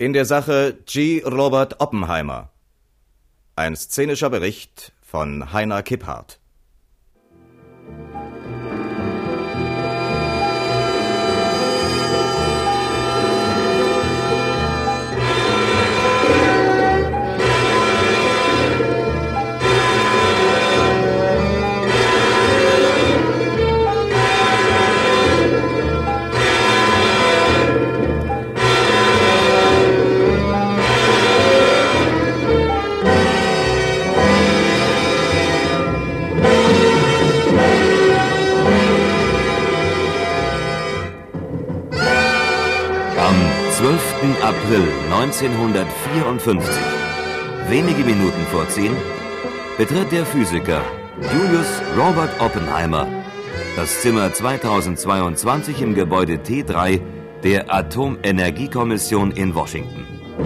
In der Sache G. Robert Oppenheimer. Ein szenischer Bericht von Heiner Kipphardt. Am 12. April 1954, wenige Minuten vor 10, betritt der Physiker Julius Robert Oppenheimer das Zimmer 2022 im Gebäude T3 der Atomenergiekommission in Washington.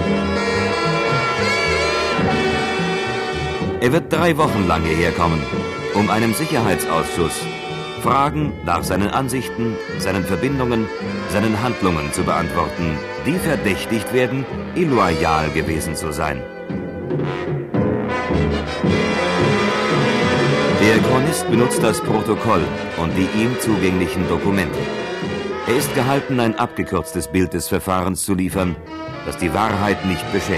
Er wird 3 Wochen lang hierher kommen, um einem Sicherheitsausschuss Fragen nach seinen Ansichten, seinen Verbindungen, seinen Handlungen zu beantworten, die verdächtigt werden, illoyal gewesen zu sein. Der Chronist benutzt das Protokoll und die ihm zugänglichen Dokumente. Er ist gehalten, ein abgekürztes Bild des Verfahrens zu liefern, das die Wahrheit nicht beschädigt.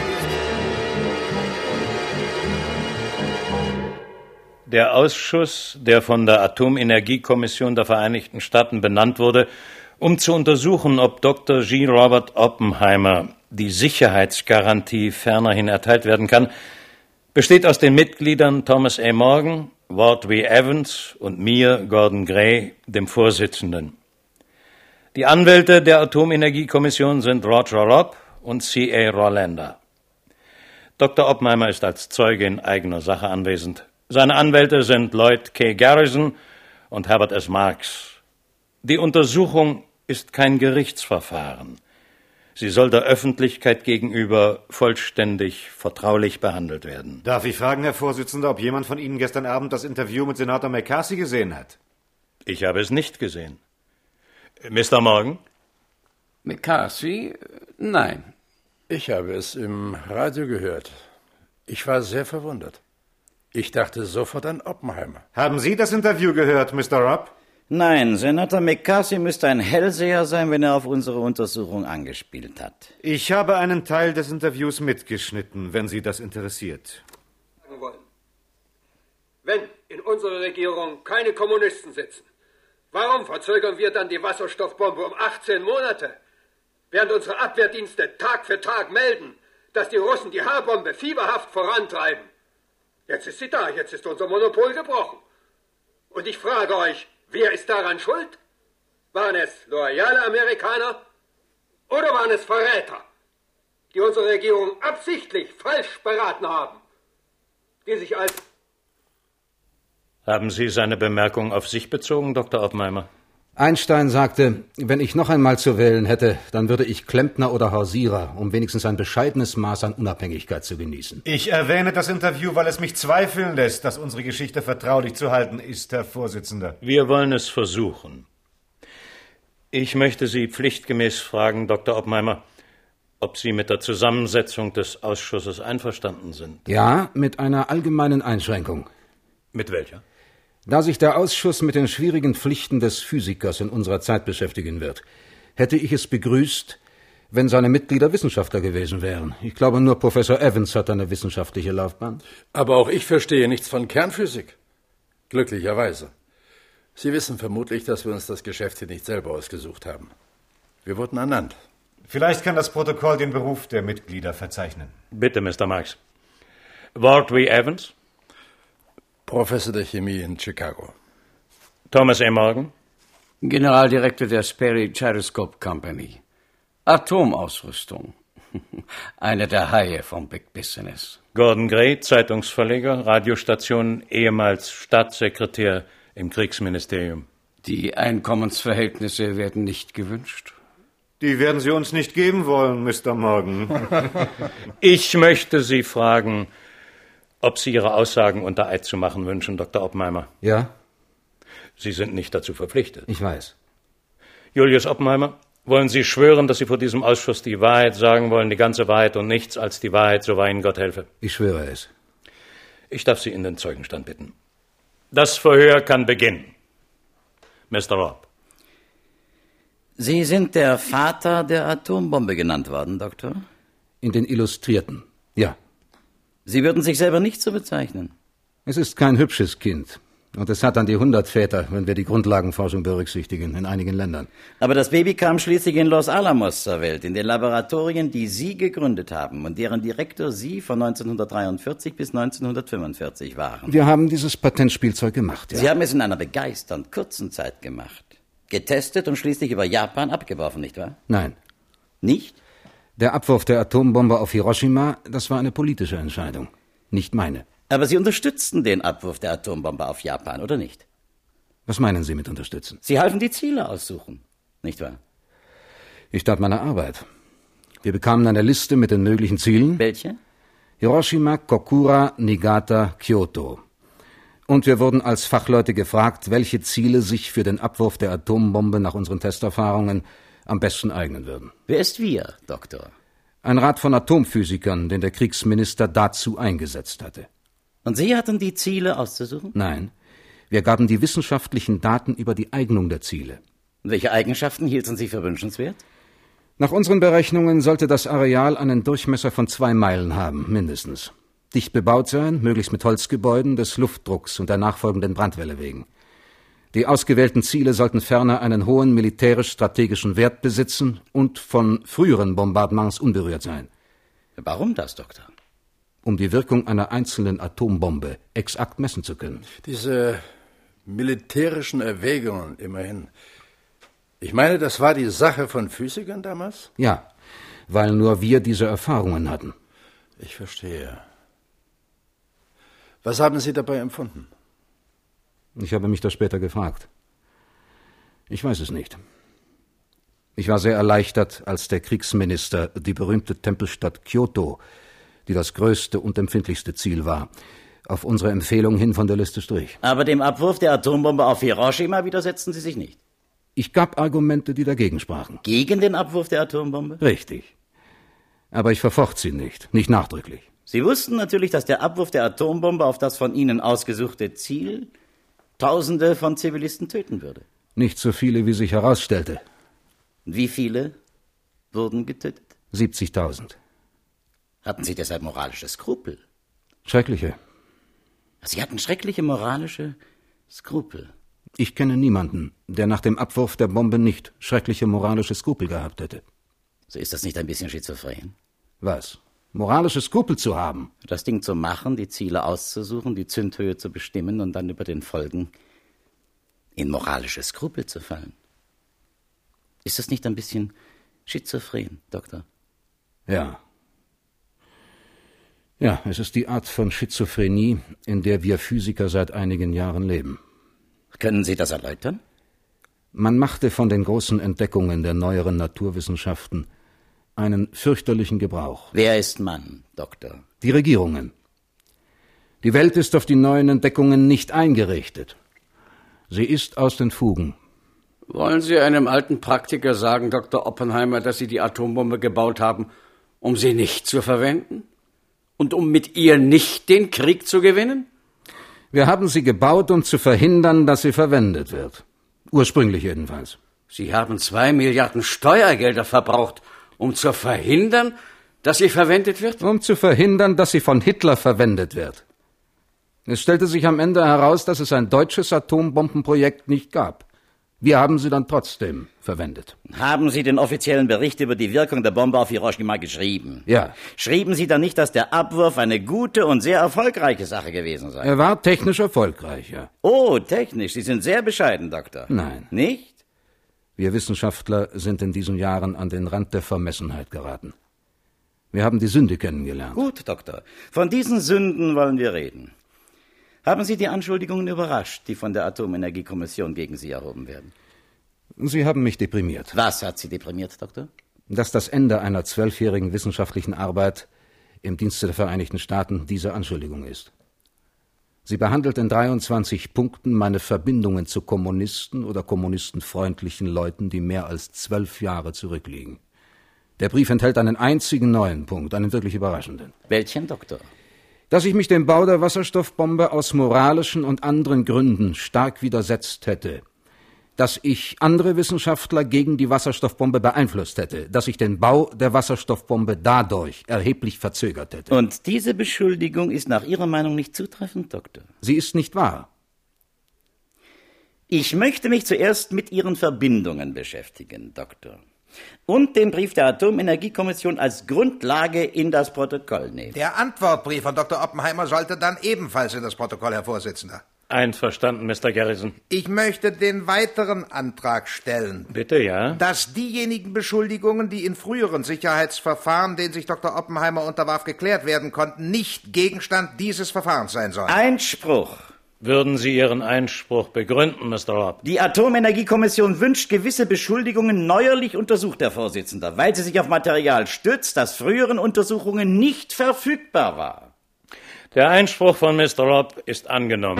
Der Ausschuss, der von der Atomenergiekommission der Vereinigten Staaten benannt wurde, um zu untersuchen, ob Dr. G. Robert Oppenheimer die Sicherheitsgarantie fernerhin erteilt werden kann, besteht aus den Mitgliedern Thomas A. Morgan, Ward W. Evans und mir, Gordon Gray, dem Vorsitzenden. Die Anwälte der Atomenergiekommission sind Roger Robb und C.A. Rollander. Dr. Oppenheimer ist als Zeuge in eigener Sache anwesend. Seine Anwälte sind Lloyd K. Garrison und Herbert S. Marks. Die Untersuchung ist kein Gerichtsverfahren. Sie soll der Öffentlichkeit gegenüber vollständig vertraulich behandelt werden. Darf ich fragen, Herr Vorsitzender, ob jemand von Ihnen gestern Abend das Interview mit Senator McCarthy gesehen hat? Ich habe es nicht gesehen. Mr. Morgan? McCarthy? Nein. Ich habe es im Radio gehört. Ich war sehr verwundert. Ich dachte sofort an Oppenheimer. Haben Sie das Interview gehört, Mr. Robb? Nein, Senator McCarthy müsste ein Hellseher sein, wenn er auf unsere Untersuchung angespielt hat. Ich habe einen Teil des Interviews mitgeschnitten, wenn Sie das interessiert. Wenn in unserer Regierung keine Kommunisten sitzen, warum verzögern wir dann die Wasserstoffbombe um 18 Monate? Während unsere Abwehrdienste Tag für Tag melden, dass die Russen die H-Bombe fieberhaft vorantreiben. Jetzt ist sie da, jetzt ist unser Monopol gebrochen. Und ich frage euch, wer ist daran schuld? Waren es loyale Amerikaner oder waren es Verräter, die unsere Regierung absichtlich falsch beraten haben, die sich als... Haben Sie seine Bemerkung auf sich bezogen, Dr. Oppenheimer? Einstein sagte, wenn ich noch einmal zu wählen hätte, dann würde ich Klempner oder Hausierer, um wenigstens ein bescheidenes Maß an Unabhängigkeit zu genießen. Ich erwähne das Interview, weil es mich zweifeln lässt, dass unsere Geschichte vertraulich zu halten ist, Herr Vorsitzender. Wir wollen es versuchen. Ich möchte Sie pflichtgemäß fragen, Dr. Oppenheimer, ob Sie mit der Zusammensetzung des Ausschusses einverstanden sind. Ja, mit einer allgemeinen Einschränkung. Mit welcher? Da sich der Ausschuss mit den schwierigen Pflichten des Physikers in unserer Zeit beschäftigen wird, hätte ich es begrüßt, wenn seine Mitglieder Wissenschaftler gewesen wären. Ich glaube, nur Professor Evans hat eine wissenschaftliche Laufbahn. Aber auch ich verstehe nichts von Kernphysik. Glücklicherweise. Sie wissen vermutlich, dass wir uns das Geschäft hier nicht selber ausgesucht haben. Wir wurden ernannt. Vielleicht kann das Protokoll den Beruf der Mitglieder verzeichnen. Bitte, Mr. Marks. Ward W. Evans? Professor der Chemie in Chicago. Thomas A. Morgan? Generaldirektor der Sperry Gyroscope Company. Atomausrüstung. Einer der Haie vom Big Business. Gordon Gray, Zeitungsverleger, Radiostation, ehemals Staatssekretär im Kriegsministerium. Die Einkommensverhältnisse werden nicht gewünscht. Die werden Sie uns nicht geben wollen, Mr. Morgan. Ich möchte Sie fragen, ob Sie Ihre Aussagen unter Eid zu machen wünschen, Dr. Oppenheimer. Ja? Sie sind nicht dazu verpflichtet. Ich weiß. Julius Oppenheimer, Wollen Sie schwören, dass Sie vor diesem Ausschuss die Wahrheit sagen wollen, die ganze Wahrheit und nichts als die Wahrheit, so wahr Ihnen Gott helfe? Ich schwöre es. Ich darf Sie in den Zeugenstand bitten. Das Verhör kann beginnen. Mr. Robb. Sie sind der Vater der Atombombe genannt worden, Doktor? In den Illustrierten, ja. Sie würden sich selber nicht so bezeichnen. Es ist kein hübsches Kind. Und es hat an die 100 Väter, wenn wir die Grundlagenforschung berücksichtigen, in einigen Ländern. Aber das Baby kam schließlich in Los Alamos zur Welt, in den Laboratorien, die Sie gegründet haben und deren Direktor Sie von 1943 bis 1945 waren. Wir haben dieses Patentspielzeug gemacht, ja. Sie haben es in einer begeisternd kurzen Zeit gemacht. Getestet und schließlich über Japan abgeworfen, nicht wahr? Nein. Nicht? Der Abwurf der Atombombe auf Hiroshima, das war eine politische Entscheidung, nicht meine. Aber Sie unterstützten den Abwurf der Atombombe auf Japan, oder nicht? Was meinen Sie mit unterstützen? Sie halfen die Ziele aussuchen, nicht wahr? Ich tat meine Arbeit. Wir bekamen eine Liste mit den möglichen Zielen. Welche? Hiroshima, Kokura, Niigata, Kyoto. Und wir wurden als Fachleute gefragt, welche Ziele sich für den Abwurf der Atombombe nach unseren Testerfahrungen am besten eignen würden. Wer ist wir, Doktor? Ein Rat von Atomphysikern, den der Kriegsminister dazu eingesetzt hatte. Und Sie hatten die Ziele auszusuchen? Nein, wir gaben die wissenschaftlichen Daten über die Eignung der Ziele. Und welche Eigenschaften hielten Sie für wünschenswert? Nach unseren Berechnungen sollte das Areal einen Durchmesser von 2 Meilen haben, mindestens. Dicht bebaut sein, möglichst mit Holzgebäuden, des Luftdrucks und der nachfolgenden Brandwelle wegen. Die ausgewählten Ziele sollten ferner einen hohen militärisch-strategischen Wert besitzen und von früheren Bombardements unberührt sein. Warum das, Doktor? Um die Wirkung einer einzelnen Atombombe exakt messen zu können. Diese militärischen Erwägungen immerhin. Ich meine, das war die Sache von Physikern damals? Ja, weil nur wir diese Erfahrungen hatten. Ich verstehe. Was haben Sie dabei empfunden? Ich habe mich das später gefragt. Ich weiß es nicht. Ich war sehr erleichtert, als der Kriegsminister die berühmte Tempelstadt Kyoto, die das größte und empfindlichste Ziel war, auf unsere Empfehlung hin von der Liste strich. Aber dem Abwurf der Atombombe auf Hiroshima widersetzten Sie sich nicht? Ich gab Argumente, die dagegen sprachen. Gegen den Abwurf der Atombombe? Richtig. Aber ich verfocht sie nicht nachdrücklich. Sie wussten natürlich, dass der Abwurf der Atombombe auf das von Ihnen ausgesuchte Ziel Tausende von Zivilisten töten würde. Nicht so viele, wie sich herausstellte. Wie viele wurden getötet? 70.000. Hatten Sie deshalb moralische Skrupel? Schreckliche. Sie hatten schreckliche moralische Skrupel. Ich kenne niemanden, der nach dem Abwurf der Bombe nicht schreckliche moralische Skrupel gehabt hätte. So ist das nicht ein bisschen schizophren? Was? Moralische Skrupel zu haben? Das Ding zu machen, die Ziele auszusuchen, die Zündhöhe zu bestimmen und dann über den Folgen in moralische Skrupel zu fallen. Ist das nicht ein bisschen schizophren, Doktor? Ja. Ja, es ist die Art von Schizophrenie, in der wir Physiker seit einigen Jahren leben. Können Sie das erläutern? Man machte von den großen Entdeckungen der neueren Naturwissenschaften einen fürchterlichen Gebrauch. Wer ist Mann, Doktor? Die Regierungen. Die Welt ist auf die neuen Entdeckungen nicht eingerichtet. Sie ist aus den Fugen. Wollen Sie einem alten Praktiker sagen, Dr. Oppenheimer, dass Sie die Atombombe gebaut haben, um sie nicht zu verwenden? Und um mit ihr nicht den Krieg zu gewinnen? Wir haben sie gebaut, um zu verhindern, dass sie verwendet wird. Ursprünglich jedenfalls. Sie haben 2 Milliarden Steuergelder verbraucht, um zu verhindern, dass sie verwendet wird? Um zu verhindern, dass sie von Hitler verwendet wird. Es stellte sich am Ende heraus, dass es ein deutsches Atombombenprojekt nicht gab. Wir haben sie dann trotzdem verwendet. Haben Sie den offiziellen Bericht über die Wirkung der Bombe auf Hiroshima geschrieben? Ja. Schrieben Sie dann nicht, dass der Abwurf eine gute und sehr erfolgreiche Sache gewesen sei? Er war technisch erfolgreich, ja. Oh, technisch. Sie sind sehr bescheiden, Doktor. Nein. Nicht? Wir Wissenschaftler sind in diesen Jahren an den Rand der Vermessenheit geraten. Wir haben die Sünde kennengelernt. Gut, Doktor. Von diesen Sünden wollen wir reden. Haben Sie die Anschuldigungen überrascht, die von der Atomenergiekommission gegen Sie erhoben werden? Sie haben mich deprimiert. Was hat Sie deprimiert, Doktor? Dass das Ende einer 12-jährigen wissenschaftlichen Arbeit im Dienste der Vereinigten Staaten diese Anschuldigung ist. Sie behandelt in 23 Punkten meine Verbindungen zu Kommunisten oder kommunistenfreundlichen Leuten, die mehr als 12 Jahre zurückliegen. Der Brief enthält einen einzigen neuen Punkt, einen wirklich überraschenden. Welchen, Doktor? Dass ich mich dem Bau der Wasserstoffbombe aus moralischen und anderen Gründen stark widersetzt hätte. Dass ich andere Wissenschaftler gegen die Wasserstoffbombe beeinflusst hätte, dass ich den Bau der Wasserstoffbombe dadurch erheblich verzögert hätte. Und diese Beschuldigung ist nach Ihrer Meinung nicht zutreffend, Doktor? Sie ist nicht wahr. Ich möchte mich zuerst mit Ihren Verbindungen beschäftigen, Doktor. Und den Brief der Atomenergiekommission als Grundlage in das Protokoll nehmen. Der Antwortbrief von Dr. Oppenheimer sollte dann ebenfalls in das Protokoll, Herr Vorsitzender. Einverstanden, Mr. Garrison. Ich möchte den weiteren Antrag stellen. Bitte, ja? Dass diejenigen Beschuldigungen, die in früheren Sicherheitsverfahren, denen sich Dr. Oppenheimer unterwarf, geklärt werden konnten, nicht Gegenstand dieses Verfahrens sein sollen. Einspruch. Würden Sie Ihren Einspruch begründen, Mr. Robb? Die Atomenergiekommission wünscht gewisse Beschuldigungen neuerlich untersucht, Herr Vorsitzender, weil sie sich auf Material stützt, das früheren Untersuchungen nicht verfügbar war. Der Einspruch von Mr. Robb ist angenommen.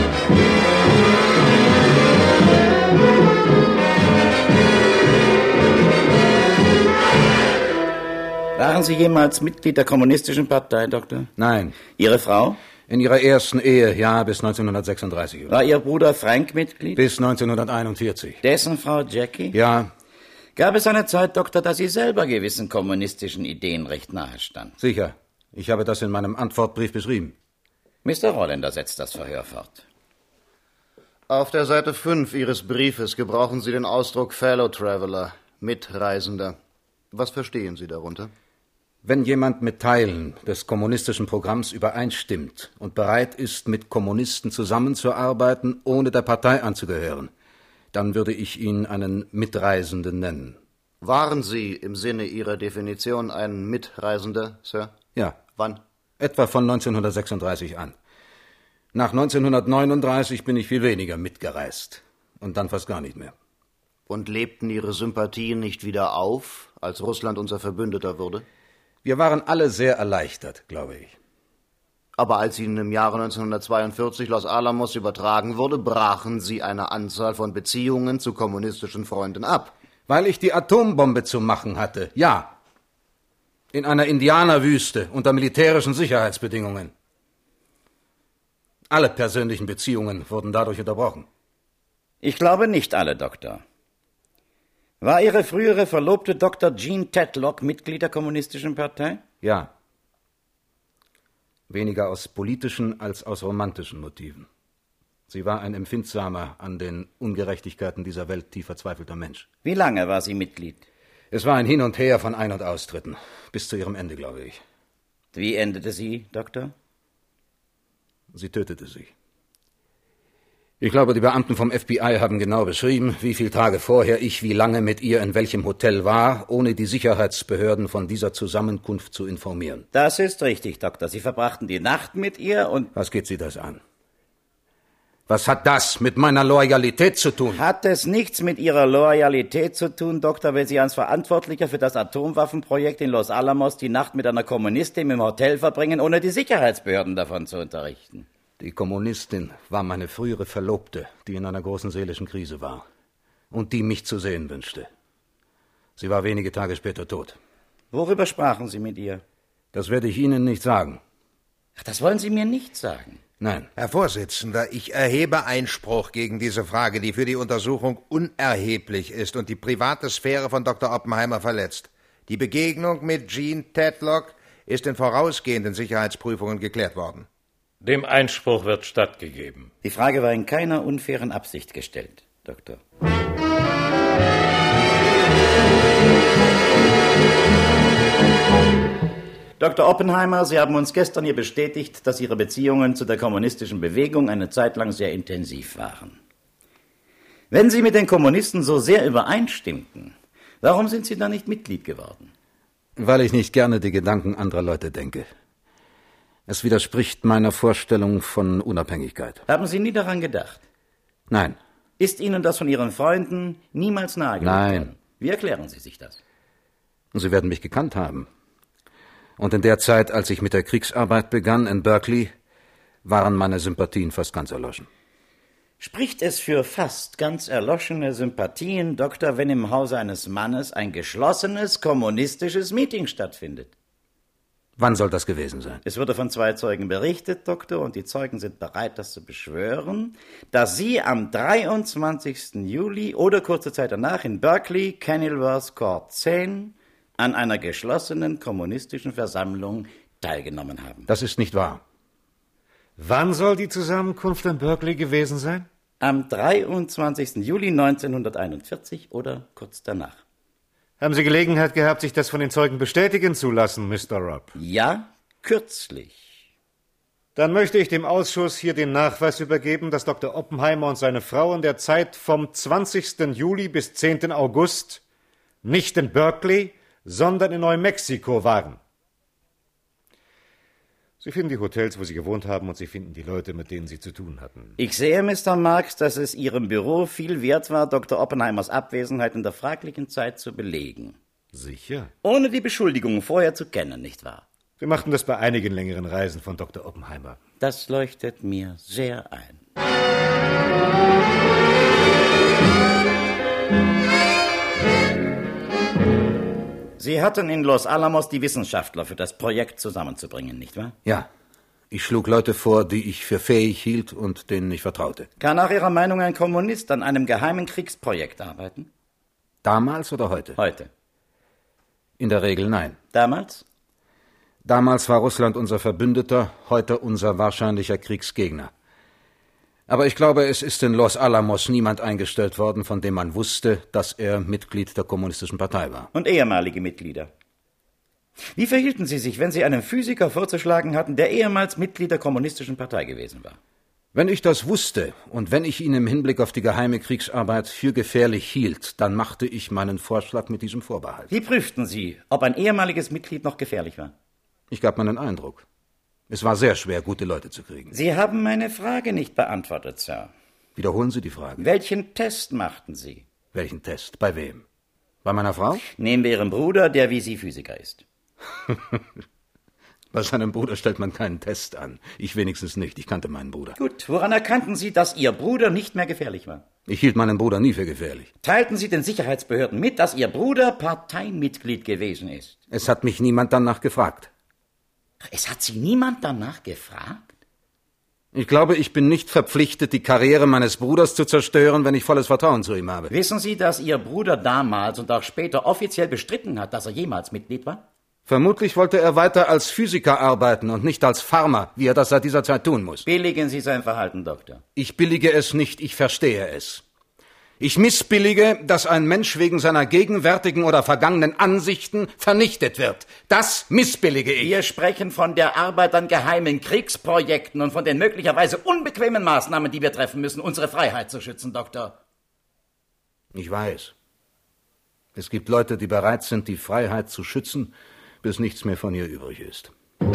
Waren Sie jemals Mitglied der Kommunistischen Partei, Doktor? Nein. Ihre Frau? In ihrer ersten Ehe, ja, bis 1936. War Ihr Bruder Frank Mitglied? Bis 1941. Dessen Frau Jackie? Ja. Gab es eine Zeit, Doktor, dass Sie selber gewissen kommunistischen Ideen recht nahe standen? Sicher. Ich habe das in meinem Antwortbrief beschrieben. Mr. Rolländer setzt das Verhör fort. Auf der Seite 5 Ihres Briefes gebrauchen Sie den Ausdruck Fellow Traveler, Mitreisender. Was verstehen Sie darunter? Wenn jemand mit Teilen des kommunistischen Programms übereinstimmt und bereit ist, mit Kommunisten zusammenzuarbeiten, ohne der Partei anzugehören, dann würde ich ihn einen Mitreisenden nennen. Waren Sie im Sinne Ihrer Definition ein Mitreisender, Sir? Ja. Wann? Etwa von 1936 an. Nach 1939 bin ich viel weniger mitgereist. Und dann fast gar nicht mehr. Und lebten Ihre Sympathien nicht wieder auf, als Russland unser Verbündeter wurde? Wir waren alle sehr erleichtert, glaube ich. Aber als Ihnen im Jahre 1942 Los Alamos übertragen wurde, brachen Sie eine Anzahl von Beziehungen zu kommunistischen Freunden ab. Weil ich die Atombombe zu machen hatte, ja. In einer Indianerwüste unter militärischen Sicherheitsbedingungen. Alle persönlichen Beziehungen wurden dadurch unterbrochen. Ich glaube nicht alle, Doktor. War Ihre frühere Verlobte Dr. Jean Tedlock Mitglied der Kommunistischen Partei? Ja. Weniger aus politischen als aus romantischen Motiven. Sie war ein empfindsamer, an den Ungerechtigkeiten dieser Welt tief verzweifelter Mensch. Wie lange war sie Mitglied? Es war ein Hin und Her von Ein- und Austritten. Bis zu ihrem Ende, glaube ich. Wie endete sie, Doktor? Sie tötete sich. Ich glaube, die Beamten vom FBI haben genau beschrieben, wie viele Tage vorher ich wie lange mit ihr in welchem Hotel war, ohne die Sicherheitsbehörden von dieser Zusammenkunft zu informieren. Das ist richtig, Doktor. Sie verbrachten die Nacht mit ihr und... Was geht Sie das an? Was hat das mit meiner Loyalität zu tun? Hat es nichts mit Ihrer Loyalität zu tun, Doktor, wenn Sie als Verantwortlicher für das Atomwaffenprojekt in Los Alamos die Nacht mit einer Kommunistin im Hotel verbringen, ohne die Sicherheitsbehörden davon zu unterrichten? Die Kommunistin war meine frühere Verlobte, die in einer großen seelischen Krise war und die mich zu sehen wünschte. Sie war wenige Tage später tot. Worüber sprachen Sie mit ihr? Das werde ich Ihnen nicht sagen. Ach, das wollen Sie mir nicht sagen? Nein. Herr Vorsitzender, ich erhebe Einspruch gegen diese Frage, die für die Untersuchung unerheblich ist und die private Sphäre von Dr. Oppenheimer verletzt. Die Begegnung mit Jean Tedlock ist in vorausgehenden Sicherheitsprüfungen geklärt worden. Dem Einspruch wird stattgegeben. Die Frage war in keiner unfairen Absicht gestellt, Doktor. Dr. Oppenheimer, Sie haben uns gestern hier bestätigt, dass Ihre Beziehungen zu der kommunistischen Bewegung eine Zeit lang sehr intensiv waren. Wenn Sie mit den Kommunisten so sehr übereinstimmten, warum sind Sie dann nicht Mitglied geworden? Weil ich nicht gerne die Gedanken anderer Leute denke. Es widerspricht meiner Vorstellung von Unabhängigkeit. Haben Sie nie daran gedacht? Nein. Ist Ihnen das von Ihren Freunden niemals nahegelegt worden? Nein. Wie erklären Sie sich das? Sie werden mich gekannt haben. Und in der Zeit, als ich mit der Kriegsarbeit begann in Berkeley, waren meine Sympathien fast ganz erloschen. Spricht es für fast ganz erloschene Sympathien, Doktor, wenn im Hause eines Mannes ein geschlossenes kommunistisches Meeting stattfindet? Wann soll das gewesen sein? Es wurde von 2 Zeugen berichtet, Doktor, und die Zeugen sind bereit, das zu beschwören, dass Sie am 23. Juli oder kurze Zeit danach in Berkeley, Kenilworth Court 10, an einer geschlossenen kommunistischen Versammlung teilgenommen haben. Das ist nicht wahr. Wann soll die Zusammenkunft in Berkeley gewesen sein? Am 23. Juli 1941 oder kurz danach. Haben Sie Gelegenheit gehabt, sich das von den Zeugen bestätigen zu lassen, Mr. Robb? Ja, kürzlich. Dann möchte ich dem Ausschuss hier den Nachweis übergeben, dass Dr. Oppenheimer und seine Frau in der Zeit vom 20. Juli bis 10. August nicht in Berkeley, sondern in Neumexiko waren. Sie finden die Hotels, wo Sie gewohnt haben, und Sie finden die Leute, mit denen Sie zu tun hatten. Ich sehe, Mr. Marx, dass es Ihrem Büro viel wert war, Dr. Oppenheimers Abwesenheit in der fraglichen Zeit zu belegen. Sicher. Ohne die Beschuldigung vorher zu kennen, nicht wahr? Wir machten das bei einigen längeren Reisen von Dr. Oppenheimer. Das leuchtet mir sehr ein. Sie hatten in Los Alamos die Wissenschaftler für das Projekt zusammenzubringen, nicht wahr? Ja. Ich schlug Leute vor, die ich für fähig hielt und denen ich vertraute. Kann nach Ihrer Meinung ein Kommunist an einem geheimen Kriegsprojekt arbeiten? Damals oder heute? Heute. In der Regel nein. Damals? Damals war Russland unser Verbündeter, heute unser wahrscheinlicher Kriegsgegner. Aber ich glaube, es ist in Los Alamos niemand eingestellt worden, von dem man wusste, dass er Mitglied der Kommunistischen Partei war. Und ehemalige Mitglieder. Wie verhielten Sie sich, wenn Sie einem Physiker vorzuschlagen hatten, der ehemals Mitglied der Kommunistischen Partei gewesen war? Wenn ich das wusste und wenn ich ihn im Hinblick auf die geheime Kriegsarbeit für gefährlich hielt, dann machte ich meinen Vorschlag mit diesem Vorbehalt. Wie prüften Sie, ob ein ehemaliges Mitglied noch gefährlich war? Ich gab meinen Eindruck. Es war sehr schwer, gute Leute zu kriegen. Sie haben meine Frage nicht beantwortet, Sir. Wiederholen Sie die Frage. Welchen Test machten Sie? Welchen Test? Bei wem? Bei meiner Frau? Nehmen wir Ihren Bruder, der wie Sie Physiker ist. Bei seinem Bruder stellt man keinen Test an. Ich wenigstens nicht. Ich kannte meinen Bruder. Gut, woran erkannten Sie, dass Ihr Bruder nicht mehr gefährlich war? Ich hielt meinen Bruder nie für gefährlich. Teilten Sie den Sicherheitsbehörden mit, dass Ihr Bruder Parteimitglied gewesen ist? Es hat mich niemand danach gefragt. Es hat Sie niemand danach gefragt? Ich glaube, ich bin nicht verpflichtet, die Karriere meines Bruders zu zerstören, wenn ich volles Vertrauen zu ihm habe. Wissen Sie, dass Ihr Bruder damals und auch später offiziell bestritten hat, dass er jemals Mitglied war? Vermutlich wollte er weiter als Physiker arbeiten und nicht als Farmer, wie er das seit dieser Zeit tun muss. Billigen Sie sein Verhalten, Doktor? Ich billige es nicht, ich verstehe es. Ich missbillige, dass ein Mensch wegen seiner gegenwärtigen oder vergangenen Ansichten vernichtet wird. Das missbillige ich. Wir sprechen von der Arbeit an geheimen Kriegsprojekten und von den möglicherweise unbequemen Maßnahmen, die wir treffen müssen, unsere Freiheit zu schützen, Doktor. Ich weiß. Es gibt Leute, die bereit sind, die Freiheit zu schützen, bis nichts mehr von ihr übrig ist.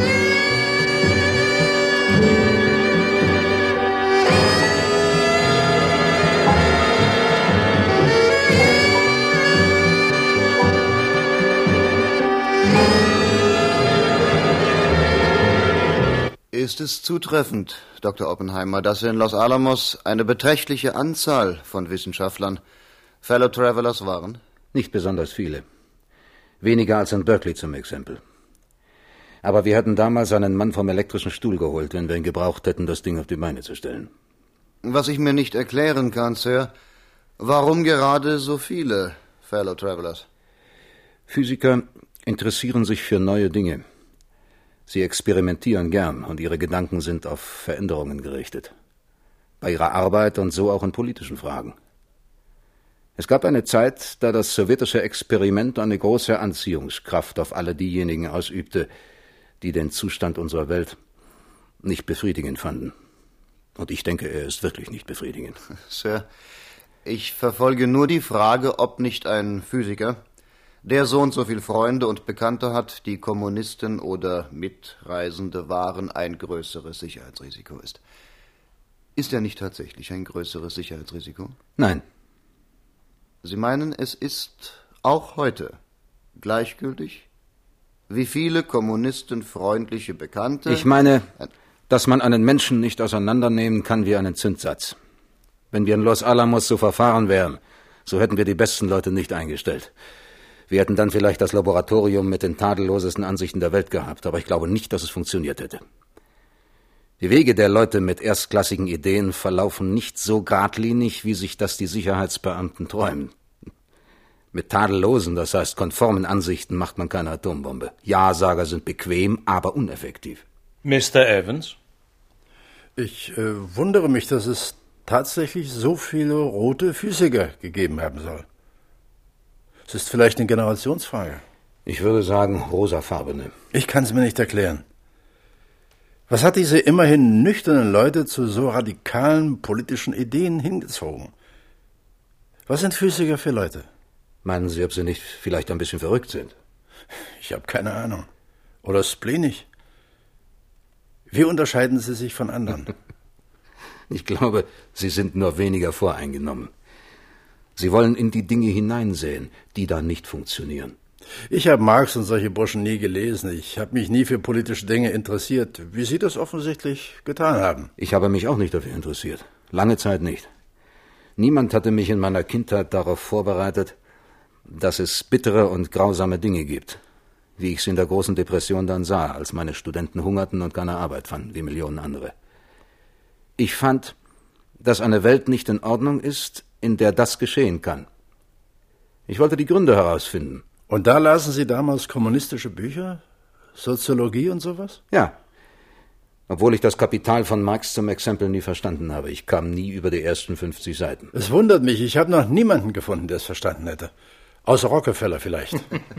Ist es zutreffend, Dr. Oppenheimer, dass in Los Alamos eine beträchtliche Anzahl von Wissenschaftlern Fellow Travelers waren? Nicht besonders viele. Weniger als in Berkeley zum Exempel. Aber wir hätten damals einen Mann vom elektrischen Stuhl geholt, wenn wir ihn gebraucht hätten, das Ding auf die Beine zu stellen. Was ich mir nicht erklären kann, Sir, warum gerade so viele Fellow Travelers? Physiker interessieren sich für neue Dinge. Sie experimentieren gern und ihre Gedanken sind auf Veränderungen gerichtet. Bei ihrer Arbeit und so auch in politischen Fragen. Es gab eine Zeit, da das sowjetische Experiment eine große Anziehungskraft auf alle diejenigen ausübte, die den Zustand unserer Welt nicht befriedigend fanden. Und ich denke, er ist wirklich nicht befriedigend. Sir, ich verfolge nur die Frage, ob nicht ein Physiker, der so und so viel Freunde und Bekannte hat, die Kommunisten oder Mitreisende waren, ein größeres Sicherheitsrisiko ist. Ist er nicht tatsächlich ein größeres Sicherheitsrisiko? Nein. Sie meinen, es ist auch heute gleichgültig, wie viele kommunistenfreundliche Bekannte... Ich meine, dass man einen Menschen nicht auseinandernehmen kann wie einen Zündsatz. Wenn wir in Los Alamos so verfahren wären, so hätten wir die besten Leute nicht eingestellt. Wir hätten dann vielleicht das Laboratorium mit den tadellosesten Ansichten der Welt gehabt, aber ich glaube nicht, dass es funktioniert hätte. Die Wege der Leute mit erstklassigen Ideen verlaufen nicht so geradlinig, wie sich das die Sicherheitsbeamten träumen. Mit tadellosen, das heißt konformen Ansichten macht man keine Atombombe. Ja-Sager sind bequem, aber uneffektiv. Mr. Evans? Ich wundere mich, dass es tatsächlich so viele rote Physiker gegeben haben soll. Es ist vielleicht eine Generationsfrage. Ich würde sagen, rosafarbene. Ich kann es mir nicht erklären. Was hat diese immerhin nüchternen Leute zu so radikalen politischen Ideen hingezogen? Was sind Physiker für Leute? Meinen Sie, ob sie nicht vielleicht ein bisschen verrückt sind? Ich habe keine Ahnung. Oder spleenig. Wie unterscheiden sie sich von anderen? Ich glaube, sie sind nur weniger voreingenommen. Sie wollen in die Dinge hineinsehen, die da nicht funktionieren. Ich habe Marx und solche Burschen nie gelesen. Ich habe mich nie für politische Dinge interessiert, wie Sie das offensichtlich getan haben. Ich habe mich auch nicht dafür interessiert. Lange Zeit nicht. Niemand hatte mich in meiner Kindheit darauf vorbereitet, dass es bittere und grausame Dinge gibt, wie ich es in der großen Depression dann sah, als meine Studenten hungerten und keine Arbeit fanden, wie Millionen andere. Ich fand, dass eine Welt nicht in Ordnung ist, in der das geschehen kann. Ich wollte die Gründe herausfinden. Und da lasen Sie damals kommunistische Bücher? Soziologie und sowas? Ja. Obwohl ich das Kapital von Marx zum Exempel nie verstanden habe. Ich kam nie über die ersten 50 Seiten. Es wundert mich, ich habe noch niemanden gefunden, der es verstanden hätte. Außer Rockefeller vielleicht.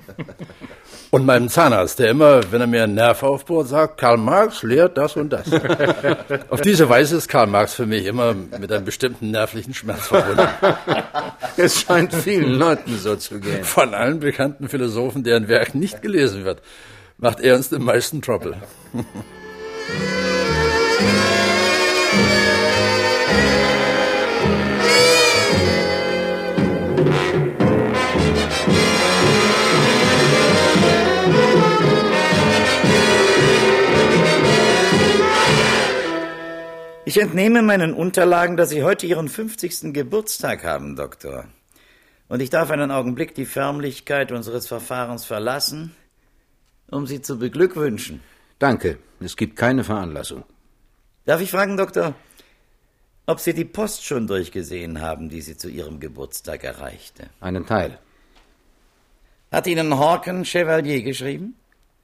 Und meinem Zahnarzt, der immer, wenn er mir einen Nerv aufbohrt, sagt, Karl Marx lehrt das und das. Auf diese Weise ist Karl Marx für mich immer mit einem bestimmten nervlichen Schmerz verbunden. Es scheint vielen Leuten so zu gehen. Von allen bekannten Philosophen, deren Werk nicht gelesen wird, macht er uns den meisten Trouble. Ich entnehme meinen Unterlagen, dass Sie heute Ihren 50. Geburtstag haben, Doktor. Und ich darf einen Augenblick die Förmlichkeit unseres Verfahrens verlassen, um Sie zu beglückwünschen. Danke, es gibt keine Veranlassung. Darf ich fragen, Doktor, ob Sie die Post schon durchgesehen haben, die Sie zu Ihrem Geburtstag erreichte? Einen Teil. Hat Ihnen Hawken Chevalier geschrieben?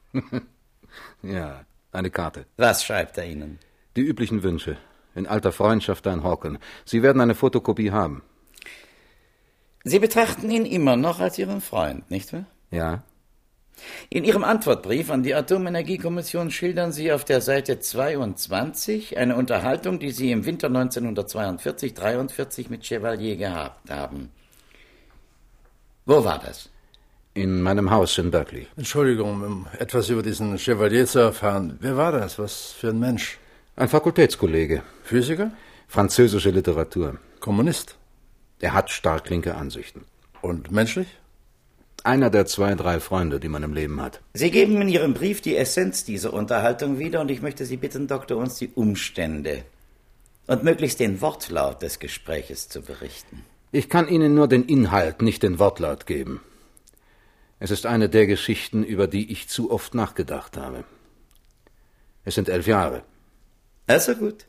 Ja, eine Karte. Was schreibt er Ihnen? Die üblichen Wünsche. In alter Freundschaft, ein Hawken. Sie werden eine Fotokopie haben. Sie betrachten ihn immer noch als Ihren Freund, nicht wahr? Ja. In Ihrem Antwortbrief an die Atomenergiekommission schildern Sie auf der Seite 22 eine Unterhaltung, die Sie im Winter 1942-43 mit Chevalier gehabt haben. Wo war das? In meinem Haus in Berkeley. Entschuldigung, um etwas über diesen Chevalier zu erfahren. Wer war das? Was für ein Mensch? Ein Fakultätskollege. Physiker? Französische Literatur. Kommunist? Er hat stark linke Ansichten. Und menschlich? Einer der 2, 3 Freunde, die man im Leben hat. Sie geben in Ihrem Brief die Essenz dieser Unterhaltung wieder und ich möchte Sie bitten, Doktor, uns die Umstände und möglichst den Wortlaut des Gespräches zu berichten. Ich kann Ihnen nur den Inhalt, nicht den Wortlaut geben. Es ist eine der Geschichten, über die ich zu oft nachgedacht habe. Es sind 11 Jahre. Also gut.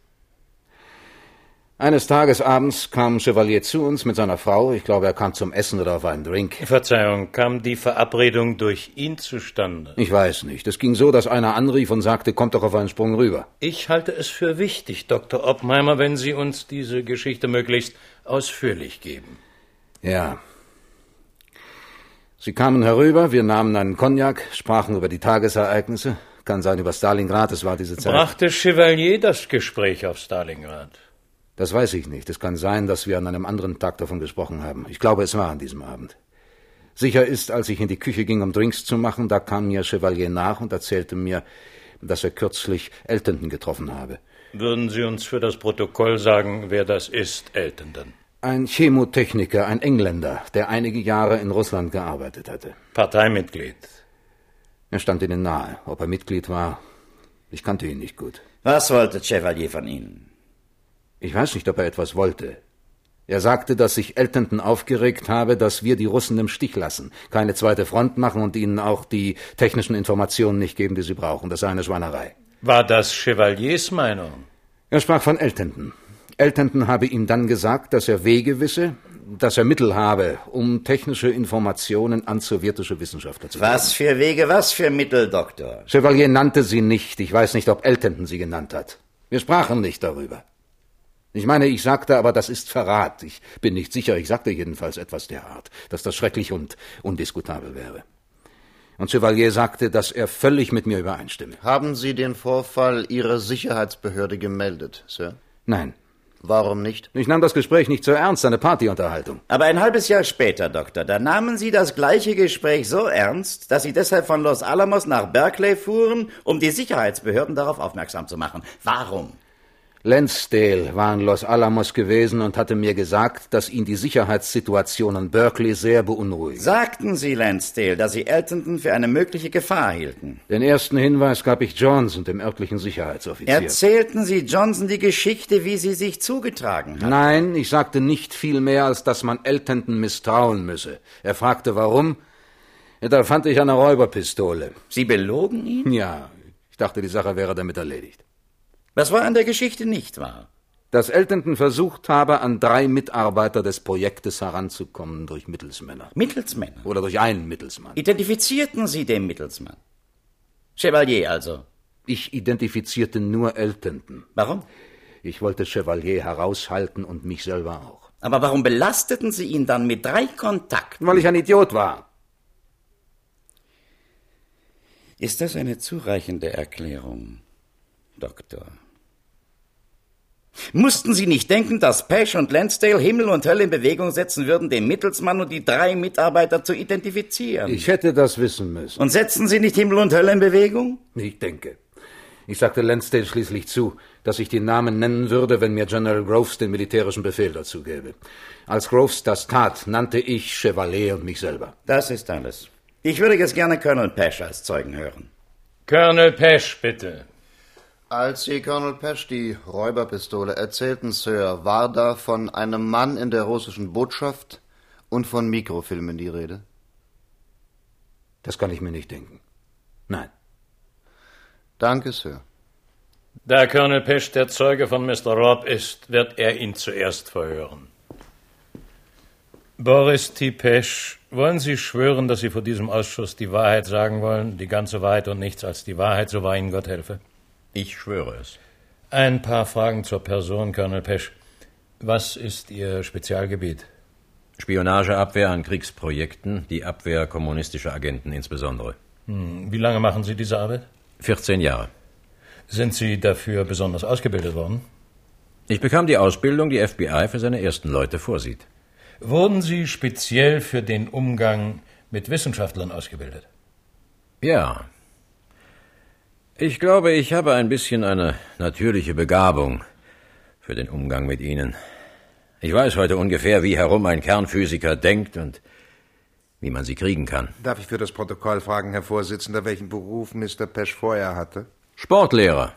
Eines Tages abends kam Chevalier zu uns mit seiner Frau. Ich glaube, er kam zum Essen oder auf einen Drink. Verzeihung, kam die Verabredung durch ihn zustande? Ich weiß nicht. Es ging so, dass einer anrief und sagte, kommt doch auf einen Sprung rüber. Ich halte es für wichtig, Dr. Oppenheimer, wenn Sie uns diese Geschichte möglichst ausführlich geben. Ja. Sie kamen herüber, wir nahmen einen Cognac, sprachen über die Tagesereignisse. Kann sein, über Stalingrad, es war diese Zeit. Brachte Chevalier das Gespräch auf Stalingrad? Das weiß ich nicht. Es kann sein, dass wir an einem anderen Tag davon gesprochen haben. Ich glaube, es war an diesem Abend. Sicher ist, als ich in die Küche ging, um Drinks zu machen, da kam mir Chevalier nach und erzählte mir, dass er kürzlich Eltenden getroffen habe. Würden Sie uns für das Protokoll sagen, wer das ist, Eltenden? Ein Chemotechniker, ein Engländer, der einige Jahre in Russland gearbeitet hatte. Parteimitglied? Er stand Ihnen nahe. Ob er Mitglied war, Ich kannte ihn nicht gut. Was wollte Chevalier von Ihnen? Ich weiß nicht, ob er etwas wollte. Er sagte, dass sich Eltenton aufgeregt habe, dass wir die Russen im Stich lassen, keine zweite Front machen und ihnen auch die technischen Informationen nicht geben, die sie brauchen. Das sei eine Schweinerei. War das Chevaliers Meinung? Er sprach von Eltenton. Eltenton habe ihm dann gesagt, dass er Wege wisse, dass er Mittel habe, um technische Informationen an sowjetische Wissenschaftler zu geben. Was für Wege, was für Mittel, Doktor? Chevalier nannte sie nicht. Ich weiß nicht, ob Eltenton sie genannt hat. Wir sprachen nicht darüber. Ich meine, ich sagte, aber das ist Verrat. Ich bin nicht sicher, ich sagte jedenfalls etwas der Art, dass das schrecklich und undiskutabel wäre. Und Chevalier sagte, dass er völlig mit mir übereinstimme. Haben Sie den Vorfall Ihrer Sicherheitsbehörde gemeldet, Sir? Nein. Warum nicht? Ich nahm das Gespräch nicht so ernst, eine Partyunterhaltung. Aber ein halbes Jahr später, Doktor, da nahmen Sie das gleiche Gespräch so ernst, dass Sie deshalb von Los Alamos nach Berkeley fuhren, um die Sicherheitsbehörden darauf aufmerksam zu machen. Warum? Lansdale war in Los Alamos gewesen und hatte mir gesagt, dass ihn die Sicherheitssituation in Berkeley sehr beunruhigt. Sagten Sie Lansdale, dass Sie Eltenton für eine mögliche Gefahr hielten? Den ersten Hinweis gab ich Johnson, dem örtlichen Sicherheitsoffizier. Erzählten Sie Johnson die Geschichte, wie sie sich zugetragen hat? Nein, ich sagte nicht viel mehr, als dass man Eltenton misstrauen müsse. Er fragte, warum. Da fand ich eine Räuberpistole. Sie belogen ihn? Ja, ich dachte, die Sache wäre damit erledigt. Was war an der Geschichte nicht wahr? Dass Eltenton versucht habe, an 3 Mitarbeiter des Projektes heranzukommen durch Mittelsmänner. Mittelsmänner? Oder durch einen Mittelsmann. Identifizierten Sie den Mittelsmann? Chevalier also? Ich identifizierte nur Eltenton. Warum? Ich wollte Chevalier heraushalten und mich selber auch. Aber warum belasteten Sie ihn dann mit 3 Kontakten? Weil ich ein Idiot war. Ist das eine zureichende Erklärung, Doktor? Mussten Sie nicht denken, dass Pesch und Lansdale Himmel und Hölle in Bewegung setzen würden, den Mittelsmann und die 3 Mitarbeiter zu identifizieren? Ich hätte das wissen müssen. Und setzen Sie nicht Himmel und Hölle in Bewegung? Ich denke. Ich sagte Lansdale schließlich zu, dass ich die Namen nennen würde, wenn mir General Groves den militärischen Befehl dazu gäbe. Als Groves das tat, nannte ich Chevalier und mich selber. Das ist alles. Ich würde jetzt gerne Colonel Pesch als Zeugen hören. Colonel Pesch, bitte. Als Sie Colonel Pesch die Räuberpistole erzählten, Sir, war da von einem Mann in der russischen Botschaft und von Mikrofilmen die Rede? Das kann ich mir nicht denken. Nein. Danke, Sir. Da Colonel Pesch der Zeuge von Mr. Robb ist, wird er ihn zuerst verhören. Boris T. Pesch, wollen Sie schwören, dass Sie vor diesem Ausschuss die Wahrheit sagen wollen, die ganze Wahrheit und nichts als die Wahrheit, so wahr Ihnen Gott helfe? Ich schwöre es. Ein paar Fragen zur Person, Colonel Pesch. Was ist Ihr Spezialgebiet? Spionageabwehr an Kriegsprojekten, die Abwehr kommunistischer Agenten insbesondere. Wie lange machen Sie diese Arbeit? 14 Jahre. Sind Sie dafür besonders ausgebildet worden? Ich bekam die Ausbildung, die FBI für seine ersten Leute vorsieht. Wurden Sie speziell für den Umgang mit Wissenschaftlern ausgebildet? Ja. Ich glaube, ich habe ein bisschen eine natürliche Begabung für den Umgang mit ihnen. Ich weiß heute ungefähr, wie herum ein Kernphysiker denkt und wie man sie kriegen kann. Darf ich für das Protokoll fragen, Herr Vorsitzender, welchen Beruf Mr. Pesch vorher hatte? Sportlehrer.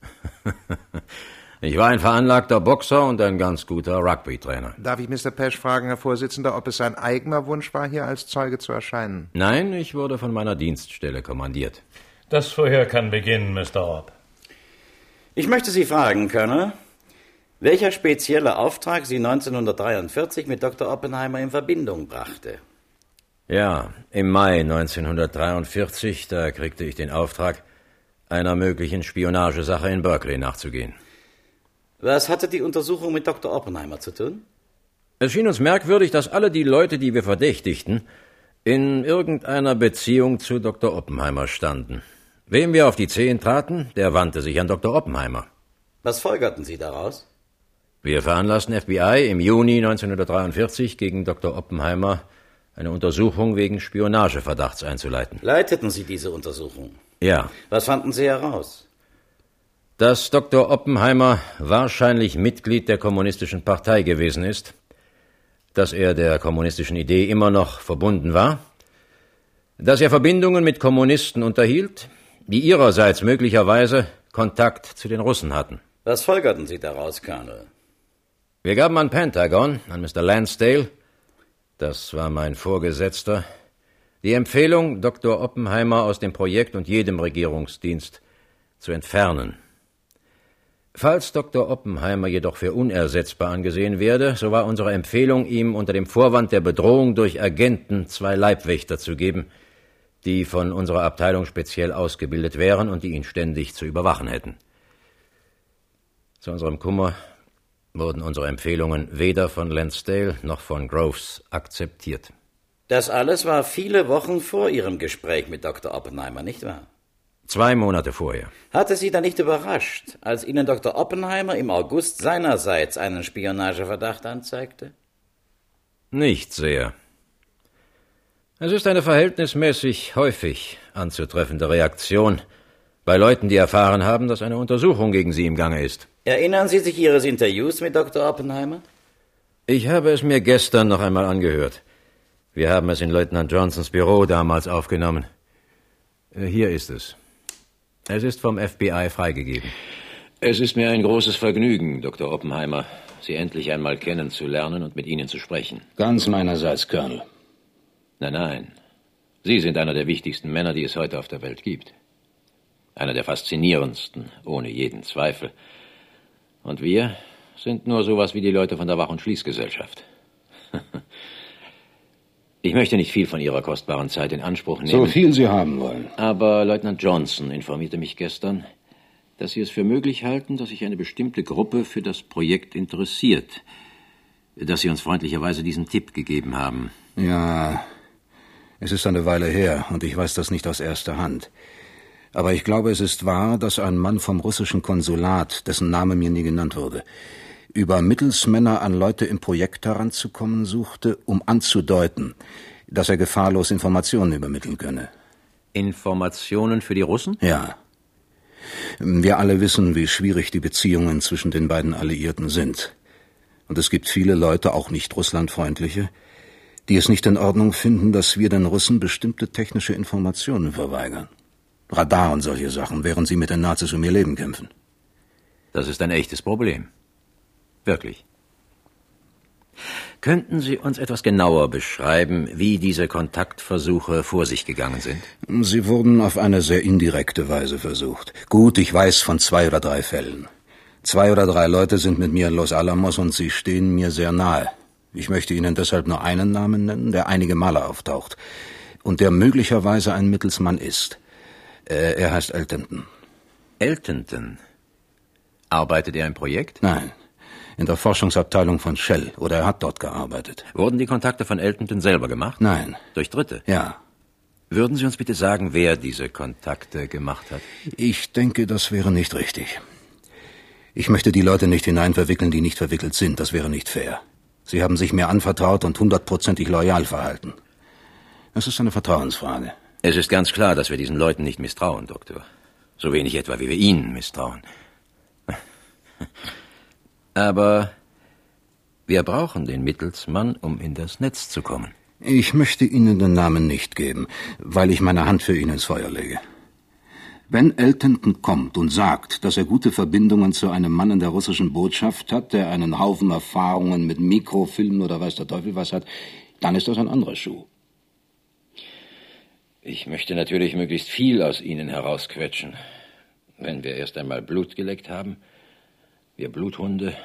Ich war ein veranlagter Boxer und ein ganz guter Rugby-Trainer. Darf ich Mr. Pesch fragen, Herr Vorsitzender, ob es sein eigener Wunsch war, hier als Zeuge zu erscheinen? Nein, ich wurde von meiner Dienststelle kommandiert. Das Verhör kann beginnen, Mr. Robb. Ich möchte Sie fragen, Colonel, welcher spezielle Auftrag Sie 1943 mit Dr. Oppenheimer in Verbindung brachte? Ja, im Mai 1943, da kriegte ich den Auftrag, einer möglichen Spionagesache in Berkeley nachzugehen. Was hatte die Untersuchung mit Dr. Oppenheimer zu tun? Es schien uns merkwürdig, dass alle die Leute, die wir verdächtigten, in irgendeiner Beziehung zu Dr. Oppenheimer standen. Wem wir auf die Zehen traten, der wandte sich an Dr. Oppenheimer. Was folgerten Sie daraus? Wir veranlassten FBI im Juni 1943 gegen Dr. Oppenheimer eine Untersuchung wegen Spionageverdachts einzuleiten. Leiteten Sie diese Untersuchung? Ja. Was fanden Sie heraus? Dass Dr. Oppenheimer wahrscheinlich Mitglied der Kommunistischen Partei gewesen ist, dass er der kommunistischen Idee immer noch verbunden war, dass er Verbindungen mit Kommunisten unterhielt, die ihrerseits möglicherweise Kontakt zu den Russen hatten. Was folgerten Sie daraus, Colonel? Wir gaben an Pentagon, an Mr. Lansdale, das war mein Vorgesetzter, die Empfehlung, Dr. Oppenheimer aus dem Projekt und jedem Regierungsdienst zu entfernen. Falls Dr. Oppenheimer jedoch für unersetzbar angesehen werde, so war unsere Empfehlung, ihm unter dem Vorwand der Bedrohung durch Agenten 2 Leibwächter zu geben, die von unserer Abteilung speziell ausgebildet wären und die ihn ständig zu überwachen hätten. Zu unserem Kummer wurden unsere Empfehlungen weder von Lansdale noch von Groves akzeptiert. Das alles war viele Wochen vor Ihrem Gespräch mit Dr. Oppenheimer, nicht wahr? 2 Monate vorher. Hatte Sie da nicht überrascht, als Ihnen Dr. Oppenheimer im August seinerseits einen Spionageverdacht anzeigte? Nicht sehr. Es ist eine verhältnismäßig häufig anzutreffende Reaktion bei Leuten, die erfahren haben, dass eine Untersuchung gegen sie im Gange ist. Erinnern Sie sich Ihres Interviews mit Dr. Oppenheimer? Ich habe es mir gestern noch einmal angehört. Wir haben es in Leutnant Johnsons Büro damals aufgenommen. Hier ist es. Es ist vom FBI freigegeben. Es ist mir ein großes Vergnügen, Dr. Oppenheimer, Sie endlich einmal kennenzulernen und mit Ihnen zu sprechen. Ganz meinerseits, Colonel. Nein. Sie sind einer der wichtigsten Männer, die es heute auf der Welt gibt. Einer der faszinierendsten, ohne jeden Zweifel. Und wir sind nur sowas wie die Leute von der Wach- und Schließgesellschaft. Ich möchte nicht viel von Ihrer kostbaren Zeit in Anspruch nehmen. So viel Sie haben wollen. Aber Leutnant Johnson informierte mich gestern, dass Sie es für möglich halten, dass sich eine bestimmte Gruppe für das Projekt interessiert. Dass Sie uns freundlicherweise diesen Tipp gegeben haben. Ja, es ist eine Weile her und ich weiß das nicht aus erster Hand. Aber ich glaube, es ist wahr, dass ein Mann vom russischen Konsulat, dessen Name mir nie genannt wurde, über Mittelsmänner an Leute im Projekt heranzukommen suchte, um anzudeuten, dass er gefahrlos Informationen übermitteln könne. Informationen für die Russen? Ja. Wir alle wissen, wie schwierig die Beziehungen zwischen den beiden Alliierten sind. Und es gibt viele Leute, auch nicht russlandfreundliche, die es nicht in Ordnung finden, dass wir den Russen bestimmte technische Informationen verweigern. Radar und solche Sachen, während sie mit den Nazis um ihr Leben kämpfen. Das ist ein echtes Problem. Wirklich. Könnten Sie uns etwas genauer beschreiben, wie diese Kontaktversuche vor sich gegangen sind? Sie wurden auf eine sehr indirekte Weise versucht. Gut, ich weiß von 2 oder 3 Fällen. 2 oder 3 Leute sind mit mir in Los Alamos und sie stehen mir sehr nahe. Ich möchte Ihnen deshalb nur einen Namen nennen, der einige Male auftaucht und der möglicherweise ein Mittelsmann ist. Er heißt Eltenton. Eltenton? Arbeitet er im Projekt? Nein, in der Forschungsabteilung von Shell, oder er hat dort gearbeitet. Wurden die Kontakte von Eltenton selber gemacht? Nein. Durch Dritte? Ja. Würden Sie uns bitte sagen, wer diese Kontakte gemacht hat? Ich denke, das wäre nicht richtig. Ich möchte die Leute nicht hineinverwickeln, die nicht verwickelt sind. Das wäre nicht fair. Sie haben sich mir anvertraut und 100%ig loyal verhalten. Das ist eine Vertrauensfrage. Es ist ganz klar, dass wir diesen Leuten nicht misstrauen, Doktor. So wenig etwa, wie wir Ihnen misstrauen. Aber wir brauchen den Mittelsmann, um in das Netz zu kommen. Ich möchte Ihnen den Namen nicht geben, weil ich meine Hand für ihn ins Feuer lege. Wenn Eltenton kommt und sagt, dass er gute Verbindungen zu einem Mann in der russischen Botschaft hat, der einen Haufen Erfahrungen mit Mikrofilmen oder weiß der Teufel was hat, dann ist das ein anderer Schuh. Ich möchte natürlich möglichst viel aus Ihnen herausquetschen. Wenn wir erst einmal Blut geleckt haben, wir Bluthunde,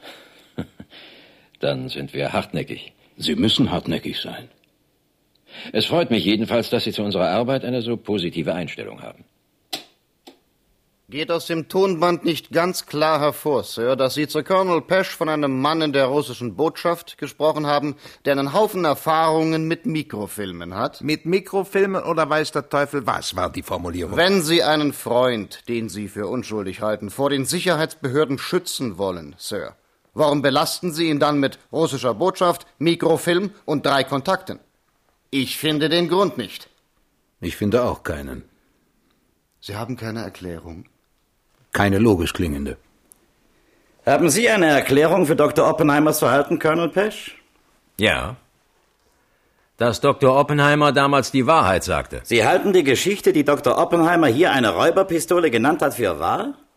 dann sind wir hartnäckig. Sie müssen hartnäckig sein. Es freut mich jedenfalls, dass Sie zu unserer Arbeit eine so positive Einstellung haben. Geht aus dem Tonband nicht ganz klar hervor, Sir, dass Sie zu Colonel Pesch von einem Mann in der russischen Botschaft gesprochen haben, der einen Haufen Erfahrungen mit Mikrofilmen hat? Mit Mikrofilmen oder weiß der Teufel was, war die Formulierung. Wenn Sie einen Freund, den Sie für unschuldig halten, vor den Sicherheitsbehörden schützen wollen, Sir, warum belasten Sie ihn dann mit russischer Botschaft, Mikrofilm und 3 Kontakten? Ich finde den Grund nicht. Ich finde auch keinen. Sie haben keine Erklärung? Keine logisch klingende. Haben Sie eine Erklärung für Dr. Oppenheimers Verhalten, Colonel Pesch? Ja. Dass Dr. Oppenheimer damals die Wahrheit sagte. Sie halten die Geschichte, die Dr. Oppenheimer hier eine Räuberpistole genannt hat, für wahr?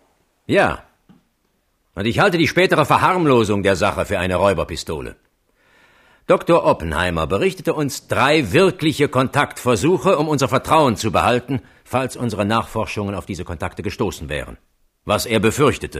Ja. Und ich halte die spätere Verharmlosung der Sache für eine Räuberpistole. Dr. Oppenheimer berichtete uns 3 wirkliche Kontaktversuche, um unser Vertrauen zu behalten, falls unsere Nachforschungen auf diese Kontakte gestoßen wären. Was er befürchtete.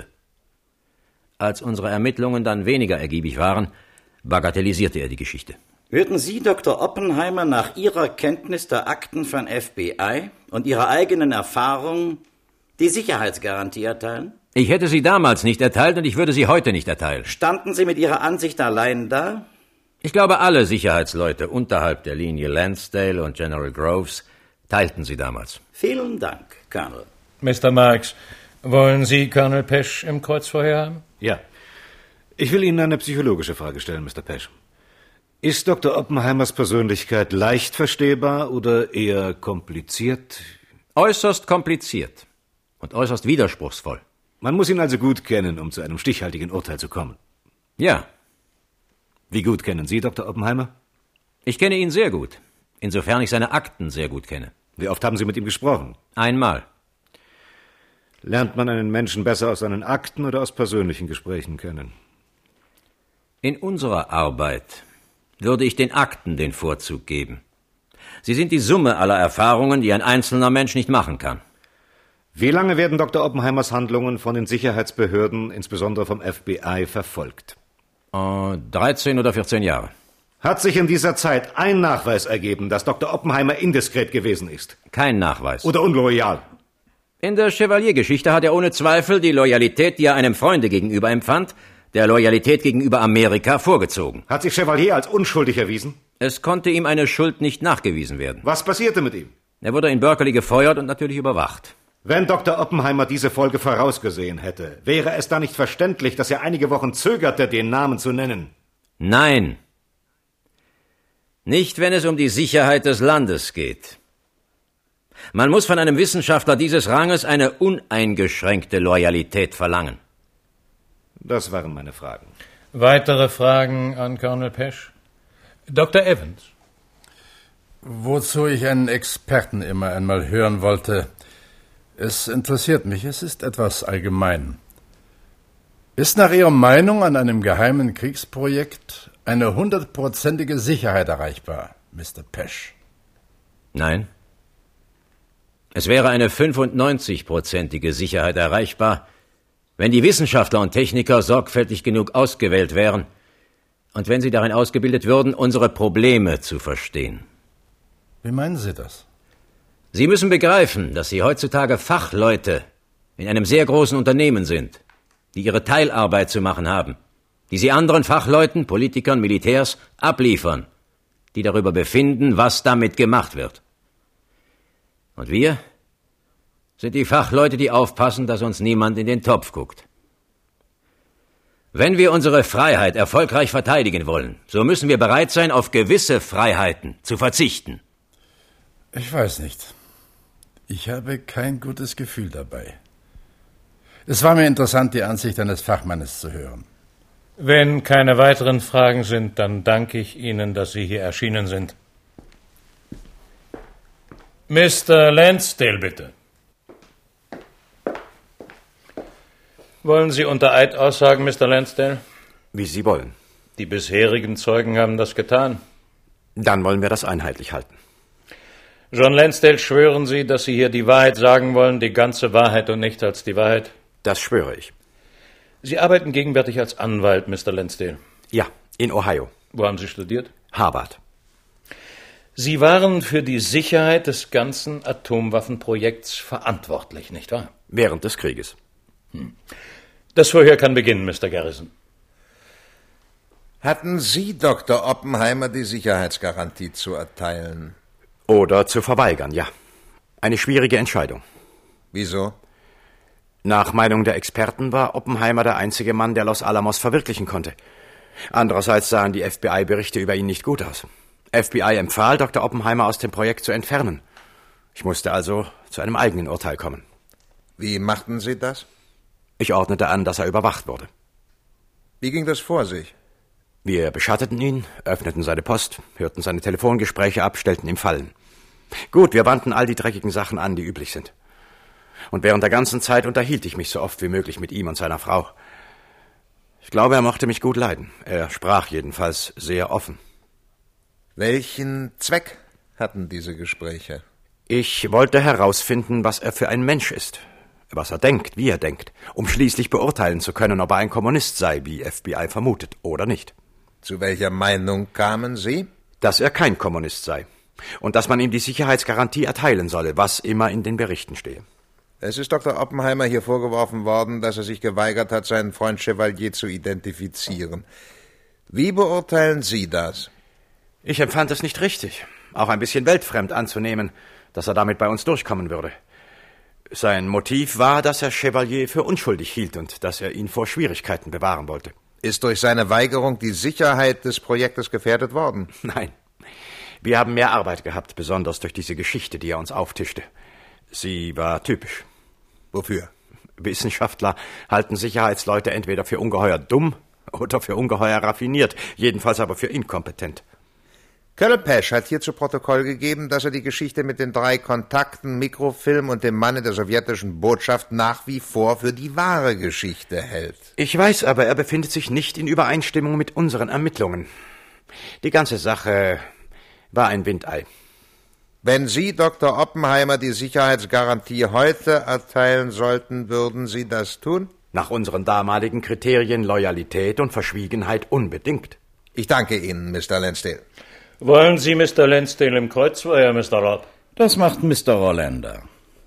Als unsere Ermittlungen dann weniger ergiebig waren, bagatellisierte er die Geschichte. Würden Sie, Dr. Oppenheimer, nach Ihrer Kenntnis der Akten von FBI und Ihrer eigenen Erfahrung die Sicherheitsgarantie erteilen? Ich hätte sie damals nicht erteilt und ich würde sie heute nicht erteilen. Standen Sie mit Ihrer Ansicht allein da? Ich glaube, alle Sicherheitsleute unterhalb der Linie Lansdale und General Groves teilten sie damals. Vielen Dank, Colonel. Mr. Marks, wollen Sie Colonel Pesch im Kreuzverhör haben? Ja. Ich will Ihnen eine psychologische Frage stellen, Mr. Pesch. Ist Dr. Oppenheimers Persönlichkeit leicht verstehbar oder eher kompliziert? Äußerst kompliziert und äußerst widerspruchsvoll. Man muss ihn also gut kennen, um zu einem stichhaltigen Urteil zu kommen. Ja. Wie gut kennen Sie Dr. Oppenheimer? Ich kenne ihn sehr gut, insofern ich seine Akten sehr gut kenne. Wie oft haben Sie mit ihm gesprochen? Einmal. Lernt man einen Menschen besser aus seinen Akten oder aus persönlichen Gesprächen kennen? In unserer Arbeit würde ich den Akten den Vorzug geben. Sie sind die Summe aller Erfahrungen, die ein einzelner Mensch nicht machen kann. Wie lange werden Dr. Oppenheimers Handlungen von den Sicherheitsbehörden, insbesondere vom FBI, verfolgt? 13 oder 14 Jahre. Hat sich in dieser Zeit ein Nachweis ergeben, dass Dr. Oppenheimer indiskret gewesen ist? Kein Nachweis. Oder unloyal? In der Chevalier-Geschichte hat er ohne Zweifel die Loyalität, die er einem Freunde gegenüber empfand, der Loyalität gegenüber Amerika vorgezogen. Hat sich Chevalier als unschuldig erwiesen? Es konnte ihm eine Schuld nicht nachgewiesen werden. Was passierte mit ihm? Er wurde in Berkeley gefeuert und natürlich überwacht. Wenn Dr. Oppenheimer diese Folge vorausgesehen hätte, wäre es da nicht verständlich, dass er einige Wochen zögerte, den Namen zu nennen? Nein. Nicht, wenn es um die Sicherheit des Landes geht. Man muss von einem Wissenschaftler dieses Ranges eine uneingeschränkte Loyalität verlangen. Das waren meine Fragen. Weitere Fragen an Colonel Pesch? Dr. Evans. Wozu ich einen Experten immer einmal hören wollte. Es interessiert mich, es ist etwas allgemein. Ist nach Ihrer Meinung an einem geheimen Kriegsprojekt eine 100%ige Sicherheit erreichbar, Mr. Pesch? Nein. Es wäre eine 95%ige Sicherheit erreichbar, wenn die Wissenschaftler und Techniker sorgfältig genug ausgewählt wären und wenn sie darin ausgebildet würden, unsere Probleme zu verstehen. Wie meinen Sie das? Sie müssen begreifen, dass Sie heutzutage Fachleute in einem sehr großen Unternehmen sind, die ihre Teilarbeit zu machen haben, die Sie anderen Fachleuten, Politikern, Militärs abliefern, die darüber befinden, was damit gemacht wird. Und wir sind die Fachleute, die aufpassen, dass uns niemand in den Topf guckt. Wenn wir unsere Freiheit erfolgreich verteidigen wollen, so müssen wir bereit sein, auf gewisse Freiheiten zu verzichten. Ich weiß nicht. Ich habe kein gutes Gefühl dabei. Es war mir interessant, die Ansicht eines Fachmannes zu hören. Wenn keine weiteren Fragen sind, dann danke ich Ihnen, dass Sie hier erschienen sind. Mr. Lansdale, bitte. Wollen Sie unter Eid aussagen, Mr. Lansdale? Wie Sie wollen. Die bisherigen Zeugen haben das getan. Dann wollen wir das einheitlich halten. John Lansdale, schwören Sie, dass Sie hier die Wahrheit sagen wollen, die ganze Wahrheit und nichts als die Wahrheit? Das schwöre ich. Sie arbeiten gegenwärtig als Anwalt, Mr. Lansdale. Ja, in Ohio. Wo haben Sie studiert? Harvard. Sie waren für die Sicherheit des ganzen Atomwaffenprojekts verantwortlich, nicht wahr? Während des Krieges. Das Verhör kann beginnen, Mr. Garrison. Hatten Sie, Dr. Oppenheimer, die Sicherheitsgarantie zu erteilen? Oder zu verweigern, ja. Eine schwierige Entscheidung. Wieso? Nach Meinung der Experten war Oppenheimer der einzige Mann, der Los Alamos verwirklichen konnte. Andererseits sahen die FBI-Berichte über ihn nicht gut aus. FBI empfahl, Dr. Oppenheimer aus dem Projekt zu entfernen. Ich musste also zu einem eigenen Urteil kommen. Wie machten Sie das? Ich ordnete an, dass er überwacht wurde. Wie ging das vor sich? Wir beschatteten ihn, öffneten seine Post, hörten seine Telefongespräche ab, stellten ihm Fallen. Gut, wir wandten all die dreckigen Sachen an, die üblich sind. Und während der ganzen Zeit unterhielt ich mich so oft wie möglich mit ihm und seiner Frau. Ich glaube, er mochte mich gut leiden. Er sprach jedenfalls sehr offen. Welchen Zweck hatten diese Gespräche? Ich wollte herausfinden, was er für ein Mensch ist, was er denkt, wie er denkt, um schließlich beurteilen zu können, ob er ein Kommunist sei, wie FBI vermutet, oder nicht. Zu welcher Meinung kamen Sie? Dass er kein Kommunist sei und dass man ihm die Sicherheitsgarantie erteilen solle, was immer in den Berichten stehe. Es ist Dr. Oppenheimer hier vorgeworfen worden, dass er sich geweigert hat, seinen Freund Chevalier zu identifizieren. Wie beurteilen Sie das? Ich empfand es nicht richtig, auch ein bisschen weltfremd anzunehmen, dass er damit bei uns durchkommen würde. Sein Motiv war, dass er Chevalier für unschuldig hielt und dass er ihn vor Schwierigkeiten bewahren wollte. Ist durch seine Weigerung die Sicherheit des Projektes gefährdet worden? Nein. Wir haben mehr Arbeit gehabt, besonders durch diese Geschichte, die er uns auftischte. Sie war typisch. Wofür? Wissenschaftler halten Sicherheitsleute entweder für ungeheuer dumm oder für ungeheuer raffiniert, jedenfalls aber für inkompetent. Colonel Pesch hat hier zu Protokoll gegeben, dass er die Geschichte mit den 3 Kontakten, Mikrofilm und dem Mann in der sowjetischen Botschaft nach wie vor für die wahre Geschichte hält. Ich weiß aber, er befindet sich nicht in Übereinstimmung mit unseren Ermittlungen. Die ganze Sache war ein Windei. Wenn Sie Dr. Oppenheimer die Sicherheitsgarantie heute erteilen sollten, würden Sie das tun? Nach unseren damaligen Kriterien Loyalität und Verschwiegenheit unbedingt. Ich danke Ihnen, Mr. Lansdale. Wollen Sie Mr. Lansdale im Kreuzfeuer, Mr. Robb? Das macht Mr. Rollander.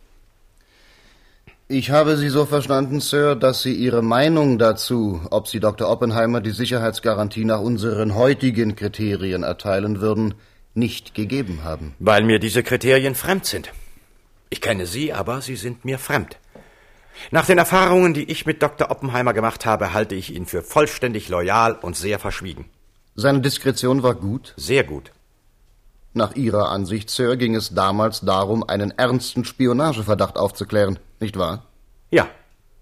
Ich habe Sie so verstanden, Sir, dass Sie Ihre Meinung dazu, ob Sie Dr. Oppenheimer die Sicherheitsgarantie nach unseren heutigen Kriterien erteilen würden, nicht gegeben haben. Weil mir diese Kriterien fremd sind. Ich kenne Sie, aber Sie sind mir fremd. Nach den Erfahrungen, die ich mit Dr. Oppenheimer gemacht habe, halte ich ihn für vollständig loyal und sehr verschwiegen. Seine Diskretion war gut? Sehr gut. Nach Ihrer Ansicht, Sir, ging es damals darum, einen ernsten Spionageverdacht aufzuklären, nicht wahr? Ja.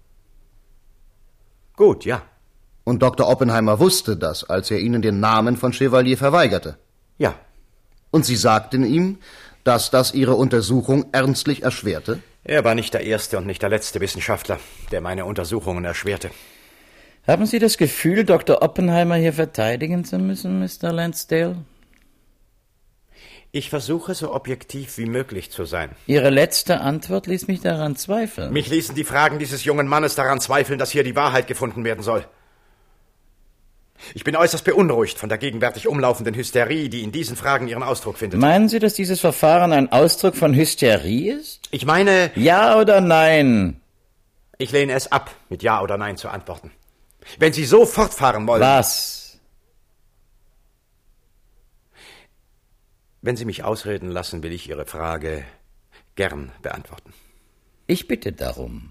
Gut, ja. Und Dr. Oppenheimer wusste das, als er Ihnen den Namen von Chevalier verweigerte? Ja. Und Sie sagten ihm, dass das Ihre Untersuchung ernstlich erschwerte? Er war nicht der erste und nicht der letzte Wissenschaftler, der meine Untersuchungen erschwerte. Haben Sie das Gefühl, Dr. Oppenheimer hier verteidigen zu müssen, Mr. Lansdale? Ich versuche, so objektiv wie möglich zu sein. Ihre letzte Antwort ließ mich daran zweifeln. Mich ließen die Fragen dieses jungen Mannes daran zweifeln, dass hier die Wahrheit gefunden werden soll. Ich bin äußerst beunruhigt von der gegenwärtig umlaufenden Hysterie, die in diesen Fragen ihren Ausdruck findet. Meinen Sie, dass dieses Verfahren ein Ausdruck von Hysterie ist? Ich meine... Ja oder nein? Ich lehne es ab, mit Ja oder Nein zu antworten. Wenn Sie so fortfahren wollen... Was? Wenn Sie mich ausreden lassen, will ich Ihre Frage gern beantworten. Ich bitte darum.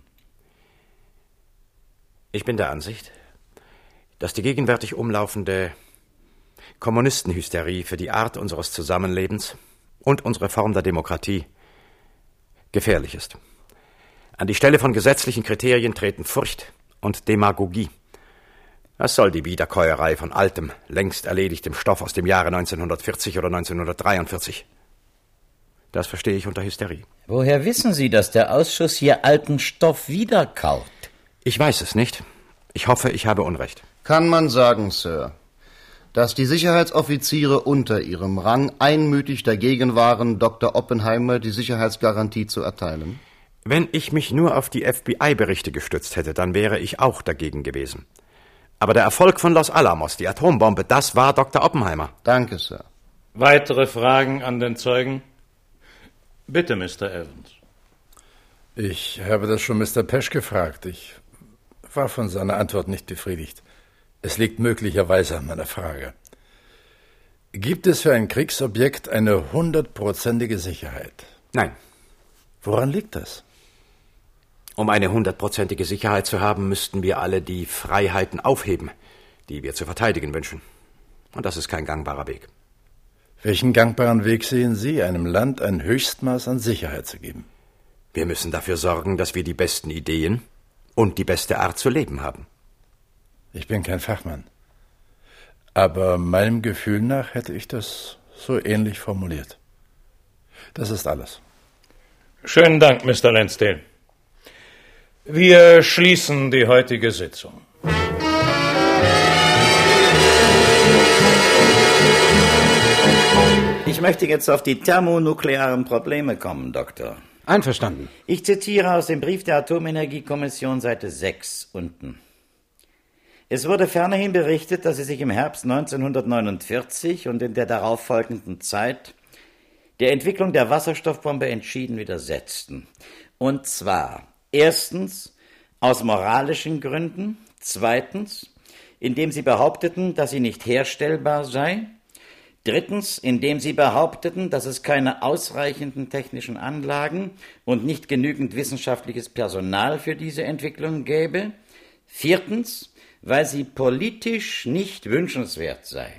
Ich bin der Ansicht, dass die gegenwärtig umlaufende Kommunistenhysterie für die Art unseres Zusammenlebens und unsere Form der Demokratie gefährlich ist. An die Stelle von gesetzlichen Kriterien treten Furcht und Demagogie. Was soll die Wiederkäuerei von altem, längst erledigtem Stoff aus dem Jahre 1940 oder 1943? Das verstehe ich unter Hysterie. Woher wissen Sie, dass der Ausschuss hier alten Stoff wiederkaut? Ich weiß es nicht. Ich hoffe, ich habe Unrecht. Kann man sagen, Sir, dass die Sicherheitsoffiziere unter ihrem Rang einmütig dagegen waren, Dr. Oppenheimer die Sicherheitsgarantie zu erteilen? Wenn ich mich nur auf die FBI-Berichte gestützt hätte, dann wäre ich auch dagegen gewesen. Aber der Erfolg von Los Alamos, die Atombombe, das war Dr. Oppenheimer. Danke, Sir. Weitere Fragen an den Zeugen? Bitte, Mr. Evans. Ich habe das schon Mr. Pesch gefragt. Ich war von seiner Antwort nicht befriedigt. Es liegt möglicherweise an meiner Frage. Gibt es für ein Kriegsobjekt eine 100%ige Sicherheit? Nein. Woran liegt das? Um eine 100%ige Sicherheit zu haben, müssten wir alle die Freiheiten aufheben, die wir zu verteidigen wünschen. Und das ist kein gangbarer Weg. Welchen gangbaren Weg sehen Sie, einem Land ein Höchstmaß an Sicherheit zu geben? Wir müssen dafür sorgen, dass wir die besten Ideen und die beste Art zu leben haben. Ich bin kein Fachmann. Aber meinem Gefühl nach hätte ich das so ähnlich formuliert. Das ist alles. Schönen Dank, Mr. Lansdale. Wir schließen die heutige Sitzung. Ich möchte jetzt auf die thermonuklearen Probleme kommen, Doktor. Einverstanden. Ich zitiere aus dem Brief der Atomenergiekommission, Seite 6 unten. Es wurde fernerhin berichtet, dass sie sich im Herbst 1949 und in der darauffolgenden Zeit der Entwicklung der Wasserstoffbombe entschieden widersetzten. Und zwar erstens aus moralischen Gründen, zweitens, indem sie behaupteten, dass sie nicht herstellbar sei, drittens, indem sie behaupteten, dass es keine ausreichenden technischen Anlagen und nicht genügend wissenschaftliches Personal für diese Entwicklung gäbe, viertens, weil sie politisch nicht wünschenswert sei.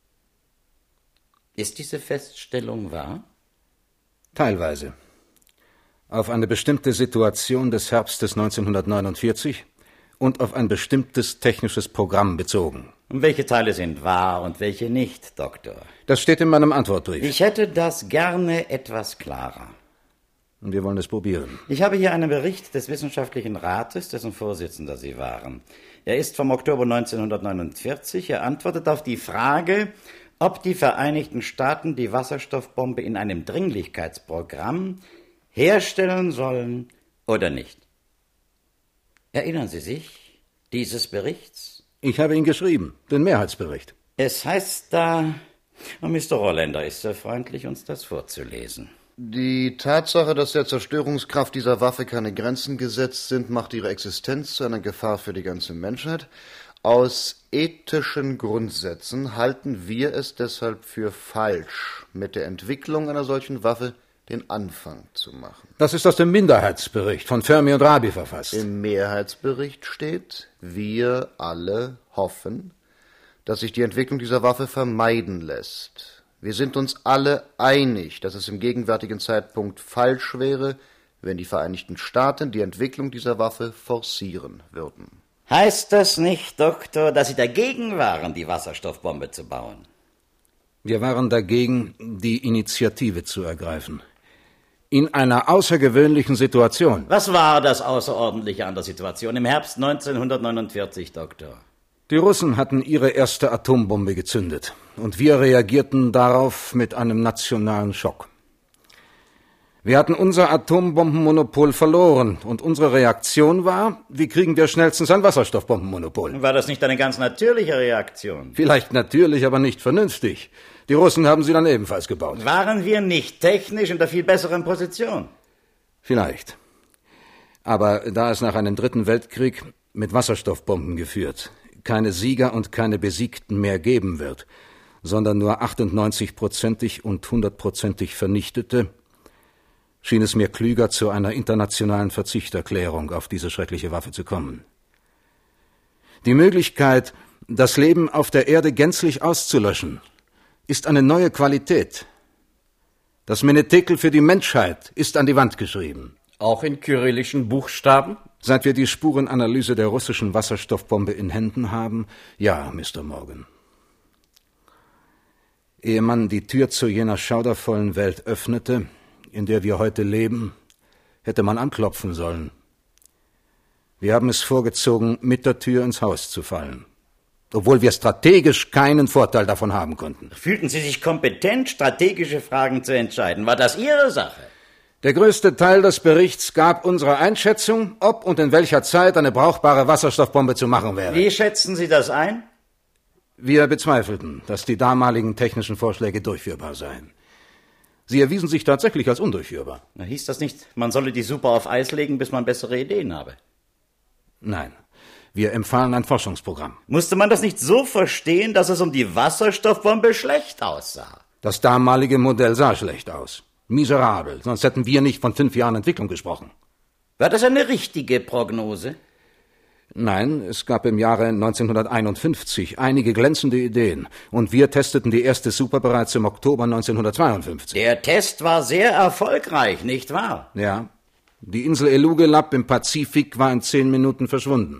Ist diese Feststellung wahr? Teilweise. Auf eine bestimmte Situation des Herbstes 1949 und auf ein bestimmtes technisches Programm bezogen. Und welche Teile sind wahr und welche nicht, Doktor? Das steht in meinem Antwortbrief. Ich hätte das gerne etwas klarer. Und wir wollen es probieren. Ich habe hier einen Bericht des Wissenschaftlichen Rates, dessen Vorsitzender Sie waren. Er ist vom Oktober 1949. Er antwortet auf die Frage, ob die Vereinigten Staaten die Wasserstoffbombe in einem Dringlichkeitsprogramm herstellen sollen oder nicht. Erinnern Sie sich dieses Berichts? Ich habe ihn geschrieben, den Mehrheitsbericht. Es heißt da, Mr. Rolländer ist so freundlich, uns das vorzulesen. Die Tatsache, dass der Zerstörungskraft dieser Waffe keine Grenzen gesetzt sind, macht ihre Existenz zu einer Gefahr für die ganze Menschheit. Aus ethischen Grundsätzen halten wir es deshalb für falsch, mit der Entwicklung einer solchen Waffe den Anfang zu machen. Das ist aus dem Minderheitsbericht von Fermi und Rabi verfasst. Im Mehrheitsbericht steht, wir alle hoffen, dass sich die Entwicklung dieser Waffe vermeiden lässt. Wir sind uns alle einig, dass es im gegenwärtigen Zeitpunkt falsch wäre, wenn die Vereinigten Staaten die Entwicklung dieser Waffe forcieren würden. Heißt das nicht, Doktor, dass Sie dagegen waren, die Wasserstoffbombe zu bauen? Wir waren dagegen, die Initiative zu ergreifen. In einer außergewöhnlichen Situation. Was war das Außerordentliche an der Situation im Herbst 1949, Doktor? Die Russen hatten ihre erste Atombombe gezündet und wir reagierten darauf mit einem nationalen Schock. Wir hatten unser Atombombenmonopol verloren und unsere Reaktion war, wie kriegen wir schnellstens ein Wasserstoffbombenmonopol? War das nicht eine ganz natürliche Reaktion? Vielleicht natürlich, aber nicht vernünftig. Die Russen haben sie dann ebenfalls gebaut. Waren wir nicht technisch in der viel besseren Position? Vielleicht. Aber da es nach einem Dritten Weltkrieg mit Wasserstoffbomben geführt keine Sieger und keine Besiegten mehr geben wird, sondern nur 98%ig und 100%ig Vernichtete, schien es mir klüger, zu einer internationalen Verzichterklärung auf diese schreckliche Waffe zu kommen. Die Möglichkeit, das Leben auf der Erde gänzlich auszulöschen, ist eine neue Qualität. Das Menetekel für die Menschheit ist an die Wand geschrieben. Auch in kyrillischen Buchstaben? Seit wir die Spurenanalyse der russischen Wasserstoffbombe in Händen haben, ja, Mr. Morgan. Ehe man die Tür zu jener schaudervollen Welt öffnete, in der wir heute leben, hätte man anklopfen sollen. Wir haben es vorgezogen, mit der Tür ins Haus zu fallen, obwohl wir strategisch keinen Vorteil davon haben konnten. Fühlten Sie sich kompetent, strategische Fragen zu entscheiden? War das Ihre Sache? Der größte Teil des Berichts gab unsere Einschätzung, ob und in welcher Zeit eine brauchbare Wasserstoffbombe zu machen wäre. Wie schätzen Sie das ein? Wir bezweifelten, dass die damaligen technischen Vorschläge durchführbar seien. Sie erwiesen sich tatsächlich als undurchführbar. Na, hieß das nicht, man solle die Super auf Eis legen, bis man bessere Ideen habe? Nein, wir empfahlen ein Forschungsprogramm. Musste man das nicht so verstehen, dass es um die Wasserstoffbombe schlecht aussah? Das damalige Modell sah schlecht aus. Miserabel, sonst hätten wir nicht von 5 Jahren Entwicklung gesprochen. War das eine richtige Prognose? Nein, es gab im Jahre 1951 einige glänzende Ideen und wir testeten die erste Super bereits im Oktober 1952. Der Test war sehr erfolgreich, nicht wahr? Ja. Die Insel Elugelab im Pazifik war in 10 Minuten verschwunden.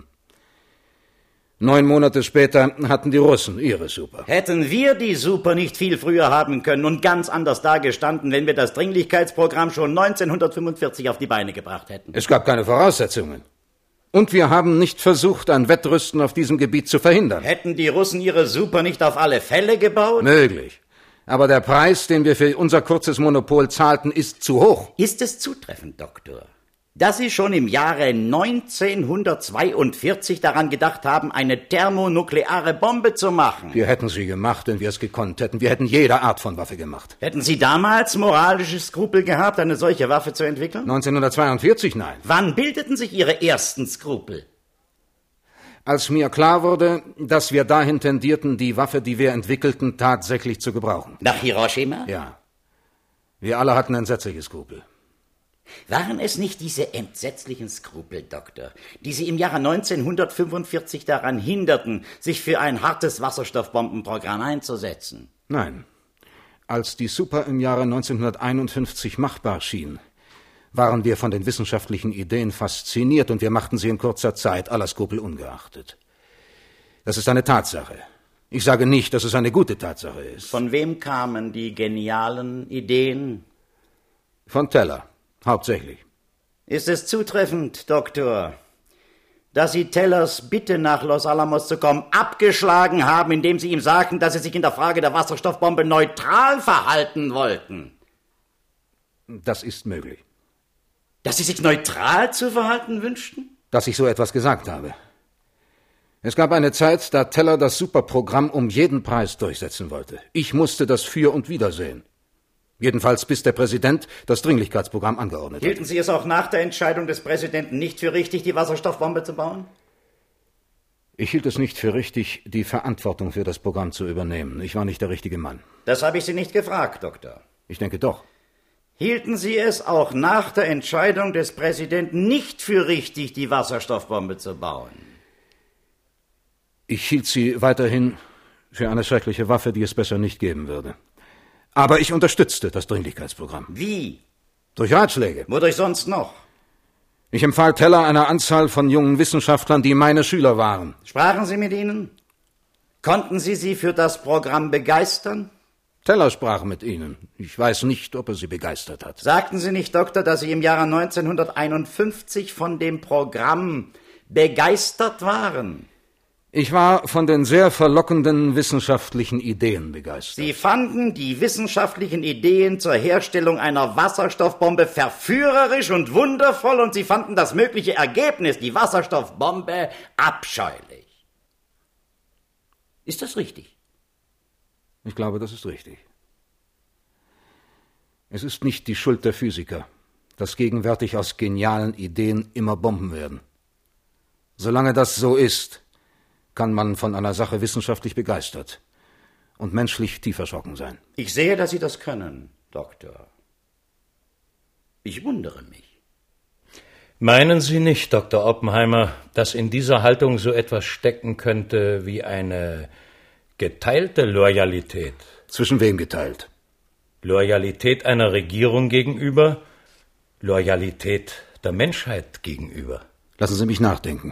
9 Monate später hatten die Russen ihre Super. Hätten wir die Super nicht viel früher haben können und ganz anders dagestanden, wenn wir das Dringlichkeitsprogramm schon 1945 auf die Beine gebracht hätten? Es gab keine Voraussetzungen. Und wir haben nicht versucht, ein Wettrüsten auf diesem Gebiet zu verhindern. Hätten die Russen ihre Super nicht auf alle Fälle gebaut? Möglich. Aber der Preis, den wir für unser kurzes Monopol zahlten, ist zu hoch. Ist es zutreffend, Doktor, dass Sie schon im Jahre 1942 daran gedacht haben, eine thermonukleare Bombe zu machen? Wir hätten sie gemacht, wenn wir es gekonnt hätten. Wir hätten jede Art von Waffe gemacht. Hätten Sie damals moralische Skrupel gehabt, eine solche Waffe zu entwickeln? 1942, nein. Wann bildeten sich Ihre ersten Skrupel? Als mir klar wurde, dass wir dahin tendierten, die Waffe, die wir entwickelten, tatsächlich zu gebrauchen. Nach Hiroshima? Ja. Wir alle hatten entsetzliche Skrupel. Waren es nicht diese entsetzlichen Skrupel, Doktor, die Sie im Jahre 1945 daran hinderten, sich für ein hartes Wasserstoffbombenprogramm einzusetzen? Nein. Als die Super im Jahre 1951 machbar schien, waren wir von den wissenschaftlichen Ideen fasziniert und wir machten sie in kurzer Zeit, aller Skrupel ungeachtet. Das ist eine Tatsache. Ich sage nicht, dass es eine gute Tatsache ist. Von wem kamen die genialen Ideen? Von Teller. Hauptsächlich. Ist es zutreffend, Doktor, dass Sie Tellers Bitte, nach Los Alamos zu kommen, abgeschlagen haben, indem Sie ihm sagten, dass Sie sich in der Frage der Wasserstoffbombe neutral verhalten wollten? Das ist möglich. Dass Sie sich neutral zu verhalten wünschten? Dass ich so etwas gesagt habe. Es gab eine Zeit, da Teller das Superprogramm um jeden Preis durchsetzen wollte. Ich musste das Für und Wider sehen. Jedenfalls bis der Präsident das Dringlichkeitsprogramm angeordnet hat. Hielten Sie es auch nach der Entscheidung des Präsidenten nicht für richtig, die Wasserstoffbombe zu bauen? Ich hielt es nicht für richtig, die Verantwortung für das Programm zu übernehmen. Ich war nicht der richtige Mann. Das habe ich Sie nicht gefragt, Doktor. Ich denke doch. Hielten Sie es auch nach der Entscheidung des Präsidenten nicht für richtig, die Wasserstoffbombe zu bauen? Ich hielt sie weiterhin für eine schreckliche Waffe, die es besser nicht geben würde. Aber ich unterstützte das Dringlichkeitsprogramm. Wie? Durch Ratschläge. Wodurch sonst noch? Ich empfahl Teller einer Anzahl von jungen Wissenschaftlern, die meine Schüler waren. Sprachen Sie mit ihnen? Konnten Sie sie für das Programm begeistern? Teller sprach mit ihnen. Ich weiß nicht, ob er sie begeistert hat. Sagten Sie nicht, Doktor, dass Sie im Jahre 1951 von dem Programm begeistert waren? Ich war von den sehr verlockenden wissenschaftlichen Ideen begeistert. Sie fanden die wissenschaftlichen Ideen zur Herstellung einer Wasserstoffbombe verführerisch und wundervoll und Sie fanden das mögliche Ergebnis, die Wasserstoffbombe, abscheulich. Ist das richtig? Ich glaube, das ist richtig. Es ist nicht die Schuld der Physiker, dass gegenwärtig aus genialen Ideen immer Bomben werden. Solange das so ist, kann man von einer Sache wissenschaftlich begeistert und menschlich tief erschrocken sein. Ich sehe, dass Sie das können, Doktor. Ich wundere mich. Meinen Sie nicht, Dr. Oppenheimer, dass in dieser Haltung so etwas stecken könnte wie eine geteilte Loyalität? Zwischen wem geteilt? Loyalität einer Regierung gegenüber, Loyalität der Menschheit gegenüber. Lassen Sie mich nachdenken.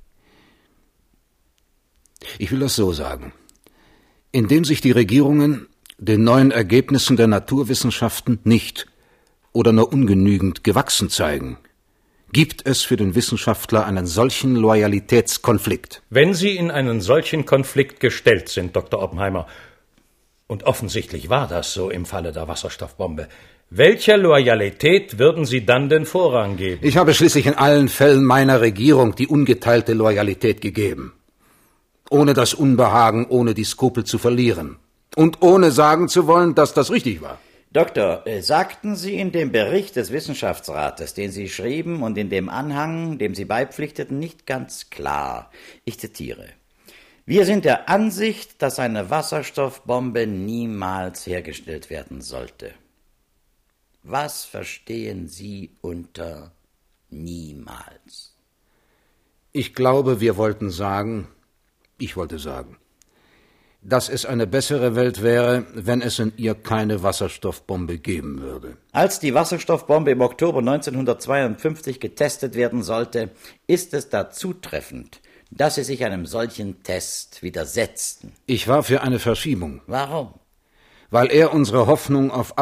Ich will das so sagen. Indem sich die Regierungen den neuen Ergebnissen der Naturwissenschaften nicht oder nur ungenügend gewachsen zeigen, gibt es für den Wissenschaftler einen solchen Loyalitätskonflikt. Wenn Sie in einen solchen Konflikt gestellt sind, Dr. Oppenheimer, und offensichtlich war das so im Falle der Wasserstoffbombe, welcher Loyalität würden Sie dann den Vorrang geben? Ich habe schließlich in allen Fällen meiner Regierung die ungeteilte Loyalität gegeben. Ohne das Unbehagen, ohne die Skrupel zu verlieren. Und ohne sagen zu wollen, dass das richtig war. Doktor, sagten Sie in dem Bericht des Wissenschaftsrates, den Sie schrieben, und in dem Anhang, dem Sie beipflichteten, nicht ganz klar. Ich zitiere: Wir sind der Ansicht, dass eine Wasserstoffbombe niemals hergestellt werden sollte. Was verstehen Sie unter niemals? Ich glaube, ich wollte sagen, dass es eine bessere Welt wäre, wenn es in ihr keine Wasserstoffbombe geben würde. Als die Wasserstoffbombe im Oktober 1952 getestet werden sollte, ist es da zutreffend, dass Sie sich einem solchen Test widersetzten. Ich war für eine Verschiebung. Warum? Weil er unsere Hoffnung auf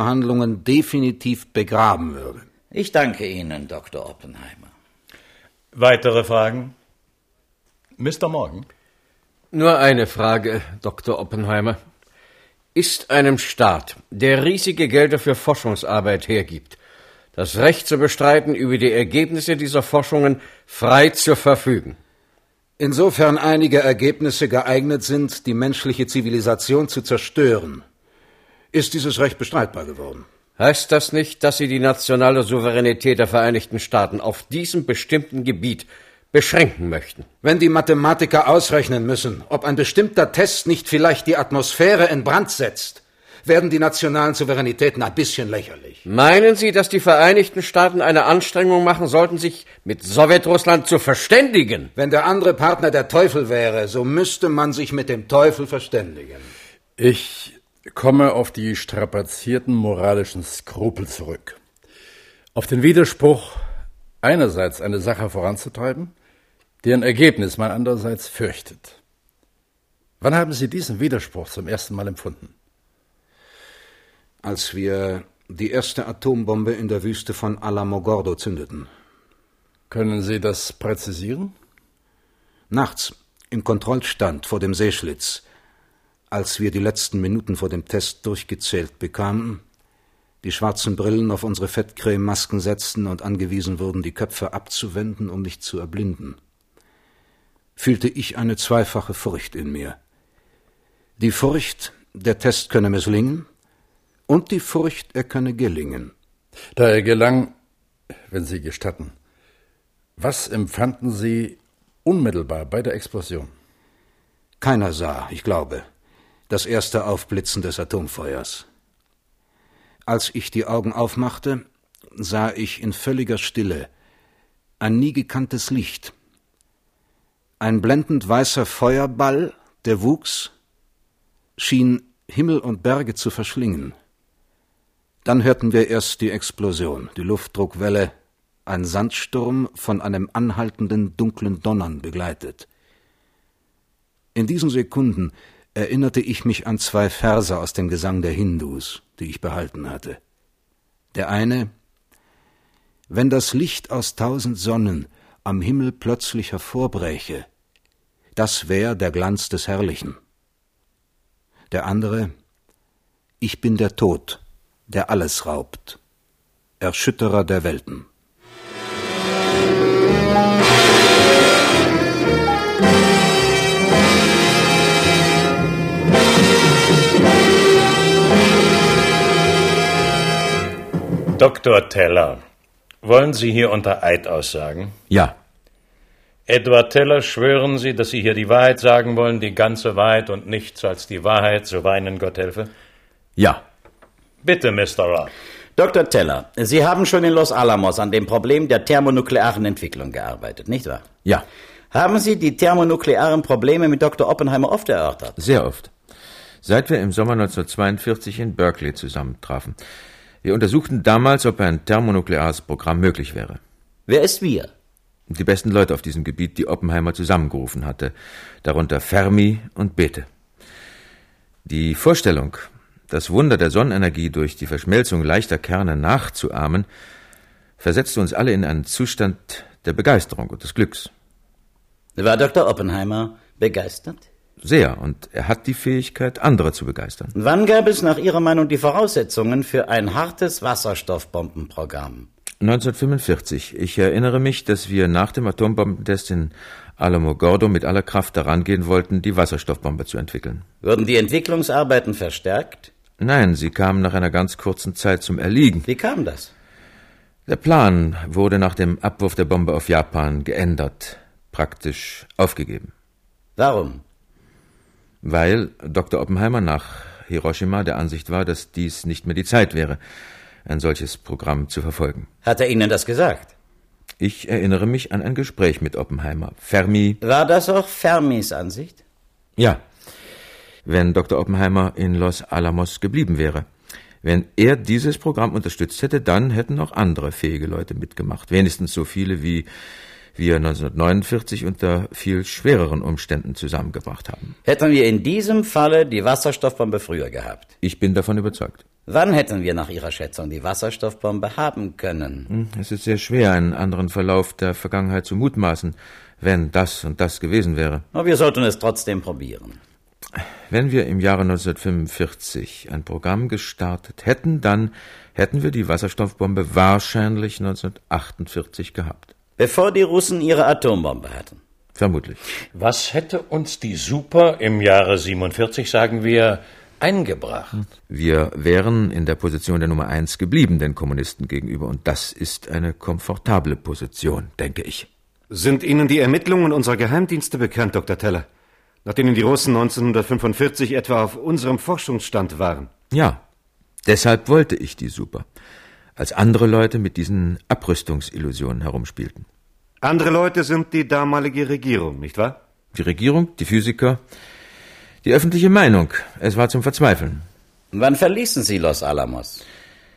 Abrüstungsverhandlungen definitiv begraben würde. Ich danke Ihnen, Dr. Oppenheimer. Weitere Fragen? Mr. Morgan? Nur eine Frage, Dr. Oppenheimer. Ist einem Staat, der riesige Gelder für Forschungsarbeit hergibt, das Recht zu bestreiten, über die Ergebnisse dieser Forschungen frei zu verfügen? Insofern einige Ergebnisse geeignet sind, die menschliche Zivilisation zu zerstören, ist dieses Recht bestreitbar geworden. Heißt das nicht, dass Sie die nationale Souveränität der Vereinigten Staaten auf diesem bestimmten Gebiet beschränken möchten? Wenn die Mathematiker ausrechnen müssen, ob ein bestimmter Test nicht vielleicht die Atmosphäre in Brand setzt, werden die nationalen Souveränitäten ein bisschen lächerlich. Meinen Sie, dass die Vereinigten Staaten eine Anstrengung machen sollten, sich mit Sowjetrussland zu verständigen? Wenn der andere Partner der Teufel wäre, so müsste man sich mit dem Teufel verständigen. Ich komme auf die strapazierten moralischen Skrupel zurück. Auf den Widerspruch, einerseits eine Sache voranzutreiben, deren Ergebnis man andererseits fürchtet. Wann haben Sie diesen Widerspruch zum ersten Mal empfunden? Als wir die erste Atombombe in der Wüste von Alamogordo zündeten. Können Sie das präzisieren? Nachts, im Kontrollstand vor dem Seeschlitz, als wir die letzten Minuten vor dem Test durchgezählt bekamen, die schwarzen Brillen auf unsere Fettcreme-Masken setzten und angewiesen wurden, die Köpfe abzuwenden, um nicht zu erblinden, fühlte ich eine zweifache Furcht in mir. Die Furcht, der Test könne misslingen, und die Furcht, er könne gelingen. Da er gelang, wenn Sie gestatten, was empfanden Sie unmittelbar bei der Explosion? Keiner sah, ich glaube, das erste Aufblitzen des Atomfeuers. Als ich die Augen aufmachte, sah ich in völliger Stille ein nie gekanntes Licht. Ein blendend weißer Feuerball, der wuchs, schien Himmel und Berge zu verschlingen. Dann hörten wir erst die Explosion, die Luftdruckwelle, ein Sandsturm von einem anhaltenden, dunklen Donnern begleitet. In diesen Sekunden erinnerte ich mich an 2 Verse aus dem Gesang der Hindus, die ich behalten hatte. Der eine: Wenn das Licht aus 1000 Sonnen am Himmel plötzlich hervorbräche, das wär der Glanz des Herrlichen. Der andere: Ich bin der Tod, der alles raubt, Erschütterer der Welten. Dr. Teller, wollen Sie hier unter Eid aussagen? Ja. Edward Teller, schwören Sie, dass Sie hier die Wahrheit sagen wollen, die ganze Wahrheit und nichts als die Wahrheit, so wahr Ihnen Gott helfe? Ja. Bitte, Mr. Roth. Dr. Teller, Sie haben schon in Los Alamos an dem Problem der thermonuklearen Entwicklung gearbeitet, nicht wahr? Ja. Haben Sie die thermonuklearen Probleme mit Dr. Oppenheimer oft erörtert? Sehr oft. Seit wir im Sommer 1942 in Berkeley zusammentrafen. Wir untersuchten damals, ob ein thermonukleares Programm möglich wäre. Wer ist wir? Die besten Leute auf diesem Gebiet, die Oppenheimer zusammengerufen hatte, darunter Fermi und Bethe. Die Vorstellung, das Wunder der Sonnenenergie durch die Verschmelzung leichter Kerne nachzuahmen, versetzte uns alle in einen Zustand der Begeisterung und des Glücks. War Dr. Oppenheimer begeistert? Sehr, und er hat die Fähigkeit, andere zu begeistern. Wann gab es nach Ihrer Meinung die Voraussetzungen für ein hartes Wasserstoffbombenprogramm? 1945. Ich erinnere mich, dass wir nach dem Atombombentest in Alamogordo mit aller Kraft daran gehen wollten, die Wasserstoffbombe zu entwickeln. Wurden die Entwicklungsarbeiten verstärkt? Nein, sie kamen nach einer ganz kurzen Zeit zum Erliegen. Wie kam das? Der Plan wurde nach dem Abwurf der Bombe auf Japan geändert, praktisch aufgegeben. Warum? Weil Dr. Oppenheimer nach Hiroshima der Ansicht war, dass dies nicht mehr die Zeit wäre, ein solches Programm zu verfolgen. Hat er Ihnen das gesagt? Ich erinnere mich an ein Gespräch mit Oppenheimer. Fermi... War das auch Fermis Ansicht? Ja. Wenn Dr. Oppenheimer in Los Alamos geblieben wäre. Wenn er dieses Programm unterstützt hätte, dann hätten auch andere fähige Leute mitgemacht. Wenigstens so viele, wie wir 1949 unter viel schwereren Umständen zusammengebracht haben. Hätten wir in diesem Falle die Wasserstoffbombe früher gehabt? Ich bin davon überzeugt. Wann hätten wir nach Ihrer Schätzung die Wasserstoffbombe haben können? Es ist sehr schwer, einen anderen Verlauf der Vergangenheit zu mutmaßen, wenn das und das gewesen wäre. Aber wir sollten es trotzdem probieren. Wenn wir im Jahre 1945 ein Programm gestartet hätten, dann hätten wir die Wasserstoffbombe wahrscheinlich 1948 gehabt. Bevor die Russen ihre Atombombe hatten. Vermutlich. Was hätte uns die Super im Jahre 47, sagen wir, eingebracht? Wir wären in der Position der Nummer 1 geblieben, den Kommunisten gegenüber. Und das ist eine komfortable Position, denke ich. Sind Ihnen die Ermittlungen unserer Geheimdienste bekannt, Dr. Teller? Nach denen die Russen 1945 etwa auf unserem Forschungsstand waren? Ja, deshalb wollte ich die Super. Als andere Leute mit diesen Abrüstungsillusionen herumspielten. Andere Leute sind die damalige Regierung, nicht wahr? Die Regierung, die Physiker, die öffentliche Meinung. Es war zum Verzweifeln. Wann verließen Sie Los Alamos?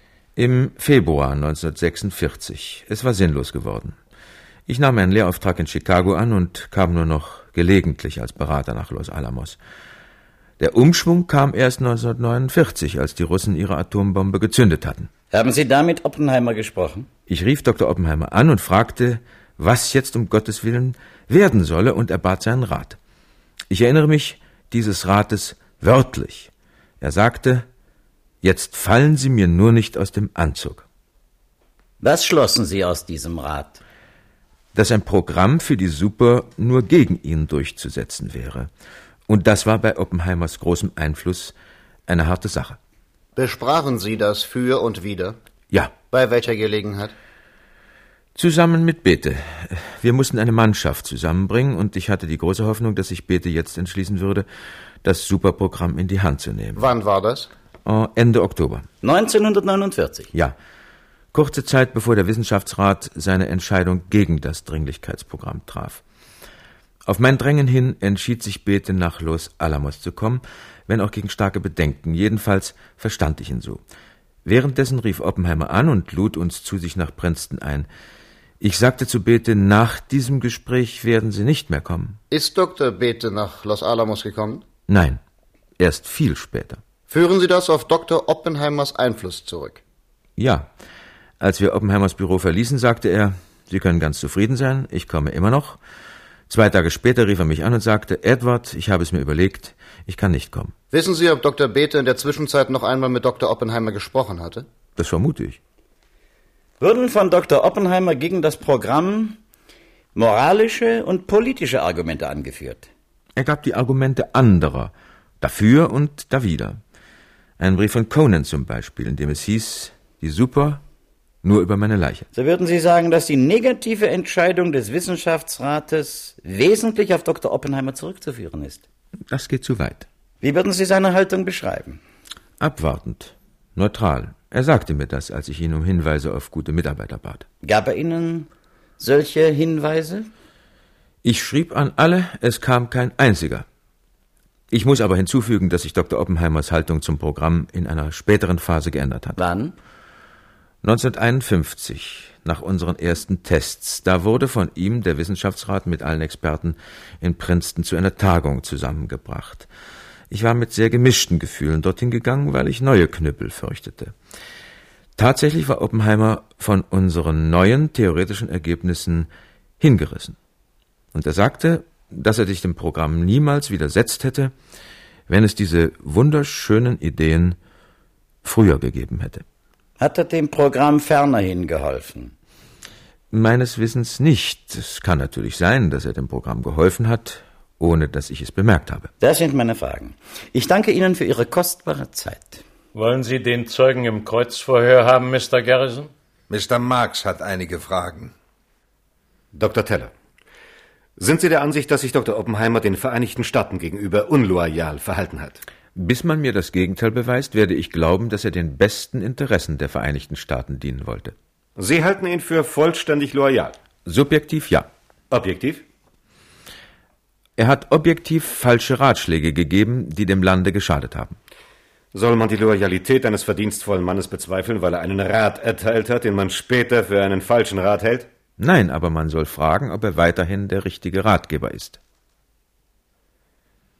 Im Februar 1946. Es war sinnlos geworden. Ich nahm einen Lehrauftrag in Chicago an und kam nur noch gelegentlich als Berater nach Los Alamos. Der Umschwung kam erst 1949, als die Russen ihre Atombombe gezündet hatten. Haben Sie da mit Oppenheimer gesprochen? Ich rief Dr. Oppenheimer an und fragte, was jetzt um Gottes Willen werden solle, und er bat seinen Rat. Ich erinnere mich dieses Rates wörtlich. Er sagte, jetzt fallen Sie mir nur nicht aus dem Anzug. Was schlossen Sie aus diesem Rat? Dass ein Programm für die Super nur gegen ihn durchzusetzen wäre. Und das war bei Oppenheimers großem Einfluss eine harte Sache. Besprachen Sie das für und wider? Ja. Bei welcher Gelegenheit? Zusammen mit Bethe. Wir mussten eine Mannschaft zusammenbringen und ich hatte die große Hoffnung, dass sich Bethe jetzt entschließen würde, das Superprogramm in die Hand zu nehmen. Wann war das? Ende Oktober. 1949? Ja. Kurze Zeit bevor der Wissenschaftsrat seine Entscheidung gegen das Dringlichkeitsprogramm traf. Auf mein Drängen hin entschied sich Bethe, nach Los Alamos zu kommen, wenn auch gegen starke Bedenken. Jedenfalls verstand ich ihn so. Währenddessen rief Oppenheimer an und lud uns zu sich nach Princeton ein. Ich sagte zu Bethe, nach diesem Gespräch werden Sie nicht mehr kommen. Ist Dr. Bethe nach Los Alamos gekommen? Nein, erst viel später. Führen Sie das auf Dr. Oppenheimers Einfluss zurück? Ja. Als wir Oppenheimers Büro verließen, sagte er, Sie können ganz zufrieden sein, ich komme immer noch. 2 Tage später rief er mich an und sagte, Edward, ich habe es mir überlegt, ich kann nicht kommen. Wissen Sie, ob Dr. Bethe in der Zwischenzeit noch einmal mit Dr. Oppenheimer gesprochen hatte? Das vermute ich. Wurden von Dr. Oppenheimer gegen das Programm moralische und politische Argumente angeführt? Er gab die Argumente anderer, dafür und dawider. Ein Brief von Conan zum Beispiel, in dem es hieß, die Super nur über meine Leiche. So würden Sie sagen, dass die negative Entscheidung des Wissenschaftsrates wesentlich auf Dr. Oppenheimer zurückzuführen ist? Das geht zu weit. Wie würden Sie seine Haltung beschreiben? Abwartend, neutral. Er sagte mir das, als ich ihn um Hinweise auf gute Mitarbeiter bat. Gab er Ihnen solche Hinweise? Ich schrieb an alle, es kam kein einziger. Ich muss aber hinzufügen, dass sich Dr. Oppenheimers Haltung zum Programm in einer späteren Phase geändert hat. Wann? 1951, nach unseren ersten Tests. Da wurde von ihm der Wissenschaftsrat mit allen Experten in Princeton zu einer Tagung zusammengebracht. Ich war mit sehr gemischten Gefühlen dorthin gegangen, weil ich neue Knüppel fürchtete. Tatsächlich war Oppenheimer von unseren neuen theoretischen Ergebnissen hingerissen. Und er sagte, dass er sich dem Programm niemals widersetzt hätte, wenn es diese wunderschönen Ideen früher gegeben hätte. Hat er dem Programm fernerhin geholfen? Meines Wissens nicht. Es kann natürlich sein, dass er dem Programm geholfen hat, ohne dass ich es bemerkt habe. Das sind meine Fragen. Ich danke Ihnen für Ihre kostbare Zeit. Wollen Sie den Zeugen im Kreuzverhör haben, Mr. Garrison? Mr. Marx hat einige Fragen. Dr. Teller, sind Sie der Ansicht, dass sich Dr. Oppenheimer den Vereinigten Staaten gegenüber unloyal verhalten hat? Bis man mir das Gegenteil beweist, werde ich glauben, dass er den besten Interessen der Vereinigten Staaten dienen wollte. Sie halten ihn für vollständig loyal? Subjektiv ja. Objektiv? Er hat objektiv falsche Ratschläge gegeben, die dem Lande geschadet haben. Soll man die Loyalität eines verdienstvollen Mannes bezweifeln, weil er einen Rat erteilt hat, den man später für einen falschen Rat hält? Nein, aber man soll fragen, ob er weiterhin der richtige Ratgeber ist.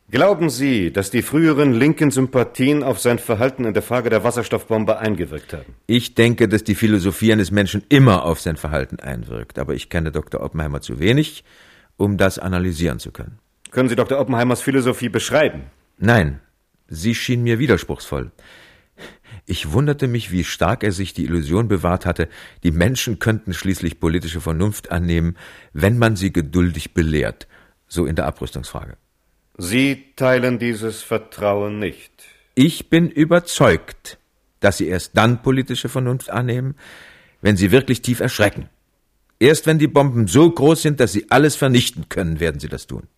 Glauben Sie, dass die früheren linken Sympathien auf sein Verhalten in der Frage der Wasserstoffbombe eingewirkt haben? Ich denke, dass die Philosophie eines Menschen immer auf sein Verhalten einwirkt. Aber ich kenne Dr. Oppenheimer zu wenig, um das analysieren zu können. Können Sie Dr. Oppenheimers Philosophie beschreiben? Nein, sie schien mir widerspruchsvoll. Ich wunderte mich, wie stark er sich die Illusion bewahrt hatte, die Menschen könnten schließlich politische Vernunft annehmen, wenn man sie geduldig belehrt, so in der Abrüstungsfrage. Sie teilen dieses Vertrauen nicht. Ich bin überzeugt, dass sie erst dann politische Vernunft annehmen, wenn sie wirklich tief erschrecken. Erst wenn die Bomben so groß sind, dass sie alles vernichten können, werden sie das tun.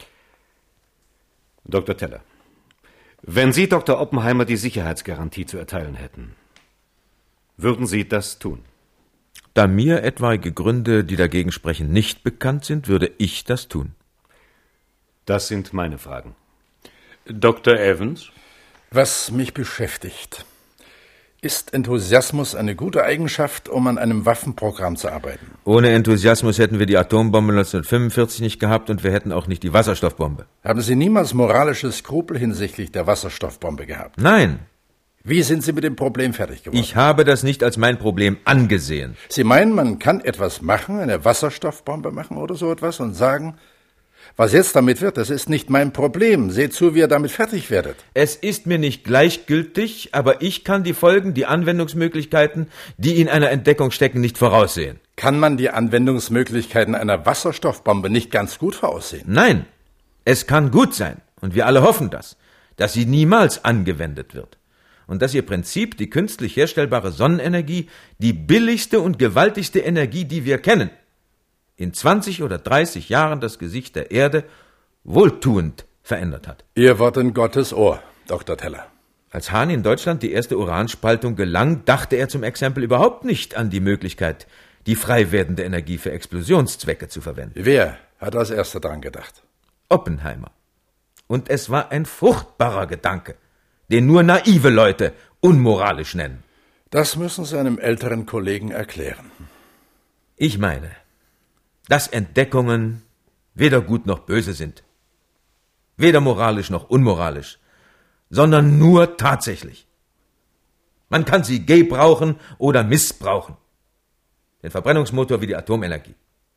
Dr. Teller, wenn Sie Dr. Oppenheimer die Sicherheitsgarantie zu erteilen hätten, würden Sie das tun? Da mir etwaige Gründe, die dagegen sprechen, nicht bekannt sind, würde ich das tun. Das sind meine Fragen. Dr. Evans? Was mich beschäftigt, ist Enthusiasmus eine gute Eigenschaft, um an einem Waffenprogramm zu arbeiten? Ohne Enthusiasmus hätten wir die Atombombe 1945 nicht gehabt und wir hätten auch nicht die Wasserstoffbombe. Haben Sie niemals moralische Skrupel hinsichtlich der Wasserstoffbombe gehabt? Nein. Wie sind Sie mit dem Problem fertig geworden? Ich habe das nicht als mein Problem angesehen. Sie meinen, man kann etwas machen, eine Wasserstoffbombe machen oder so etwas und sagen, was jetzt damit wird, das ist nicht mein Problem. Seht zu, wie ihr damit fertig werdet. Es ist mir nicht gleichgültig, aber ich kann die Folgen, die Anwendungsmöglichkeiten, die in einer Entdeckung stecken, nicht voraussehen. Kann man die Anwendungsmöglichkeiten einer Wasserstoffbombe nicht ganz gut voraussehen? Nein, es kann gut sein, und wir alle hoffen das, dass sie niemals angewendet wird. Und dass ihr Prinzip, die künstlich herstellbare Sonnenenergie, die billigste und gewaltigste Energie, die wir kennen, in 20 oder 30 Jahren das Gesicht der Erde wohltuend verändert hat. Ihr Wort in Gottes Ohr, Dr. Teller. Als Hahn in Deutschland die erste Uranspaltung gelang, dachte er zum Exempel überhaupt nicht an die Möglichkeit, die frei werdende Energie für Explosionszwecke zu verwenden. Wer hat als erster daran gedacht? Oppenheimer. Und es war ein furchtbarer Gedanke, den nur naive Leute unmoralisch nennen. Das müssen Sie einem älteren Kollegen erklären. Ich meine, dass Entdeckungen weder gut noch böse sind, weder moralisch noch unmoralisch, sondern nur tatsächlich. Man kann sie gebrauchen oder missbrauchen. Den Verbrennungsmotor wie die Atomenergie.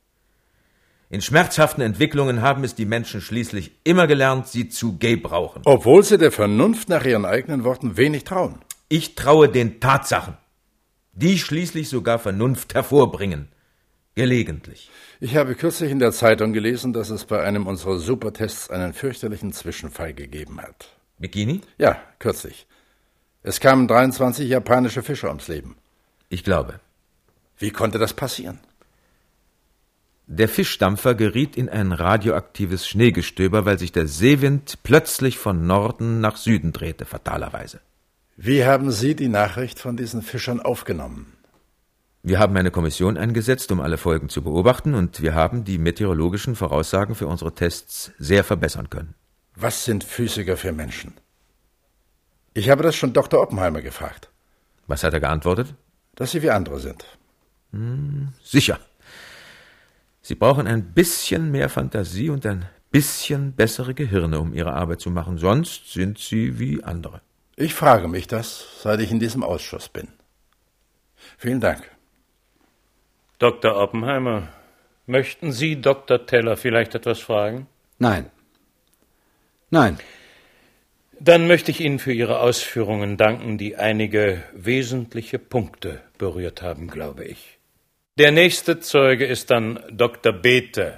In schmerzhaften Entwicklungen haben es die Menschen schließlich immer gelernt, sie zu gebrauchen. Obwohl sie der Vernunft nach ihren eigenen Worten wenig trauen. Ich traue den Tatsachen, die schließlich sogar Vernunft hervorbringen. Gelegentlich. Ich habe kürzlich in der Zeitung gelesen, dass es bei einem unserer Supertests einen fürchterlichen Zwischenfall gegeben hat. Bikini? Ja, kürzlich. Es kamen 23 japanische Fischer ums Leben. Ich glaube. Wie konnte das passieren? Der Fischdampfer geriet in ein radioaktives Schneegestöber, weil sich der Seewind plötzlich von Norden nach Süden drehte, fatalerweise. Wie haben Sie die Nachricht von diesen Fischern aufgenommen? Wir haben eine Kommission eingesetzt, um alle Folgen zu beobachten, und wir haben die meteorologischen Voraussagen für unsere Tests sehr verbessern können. Was sind Physiker für Menschen? Ich habe das schon Dr. Oppenheimer gefragt. Was hat er geantwortet? Dass sie wie andere sind. Sicher. Sie brauchen ein bisschen mehr Fantasie und ein bisschen bessere Gehirne, um ihre Arbeit zu machen. Sonst sind sie wie andere. Ich frage mich das, seit ich in diesem Ausschuss bin. Vielen Dank. Dr. Oppenheimer, möchten Sie Dr. Teller vielleicht etwas fragen? Nein. Nein. Dann möchte ich Ihnen für Ihre Ausführungen danken, die einige wesentliche Punkte berührt haben, glaube ich. Der nächste Zeuge ist dann Dr. Bethe.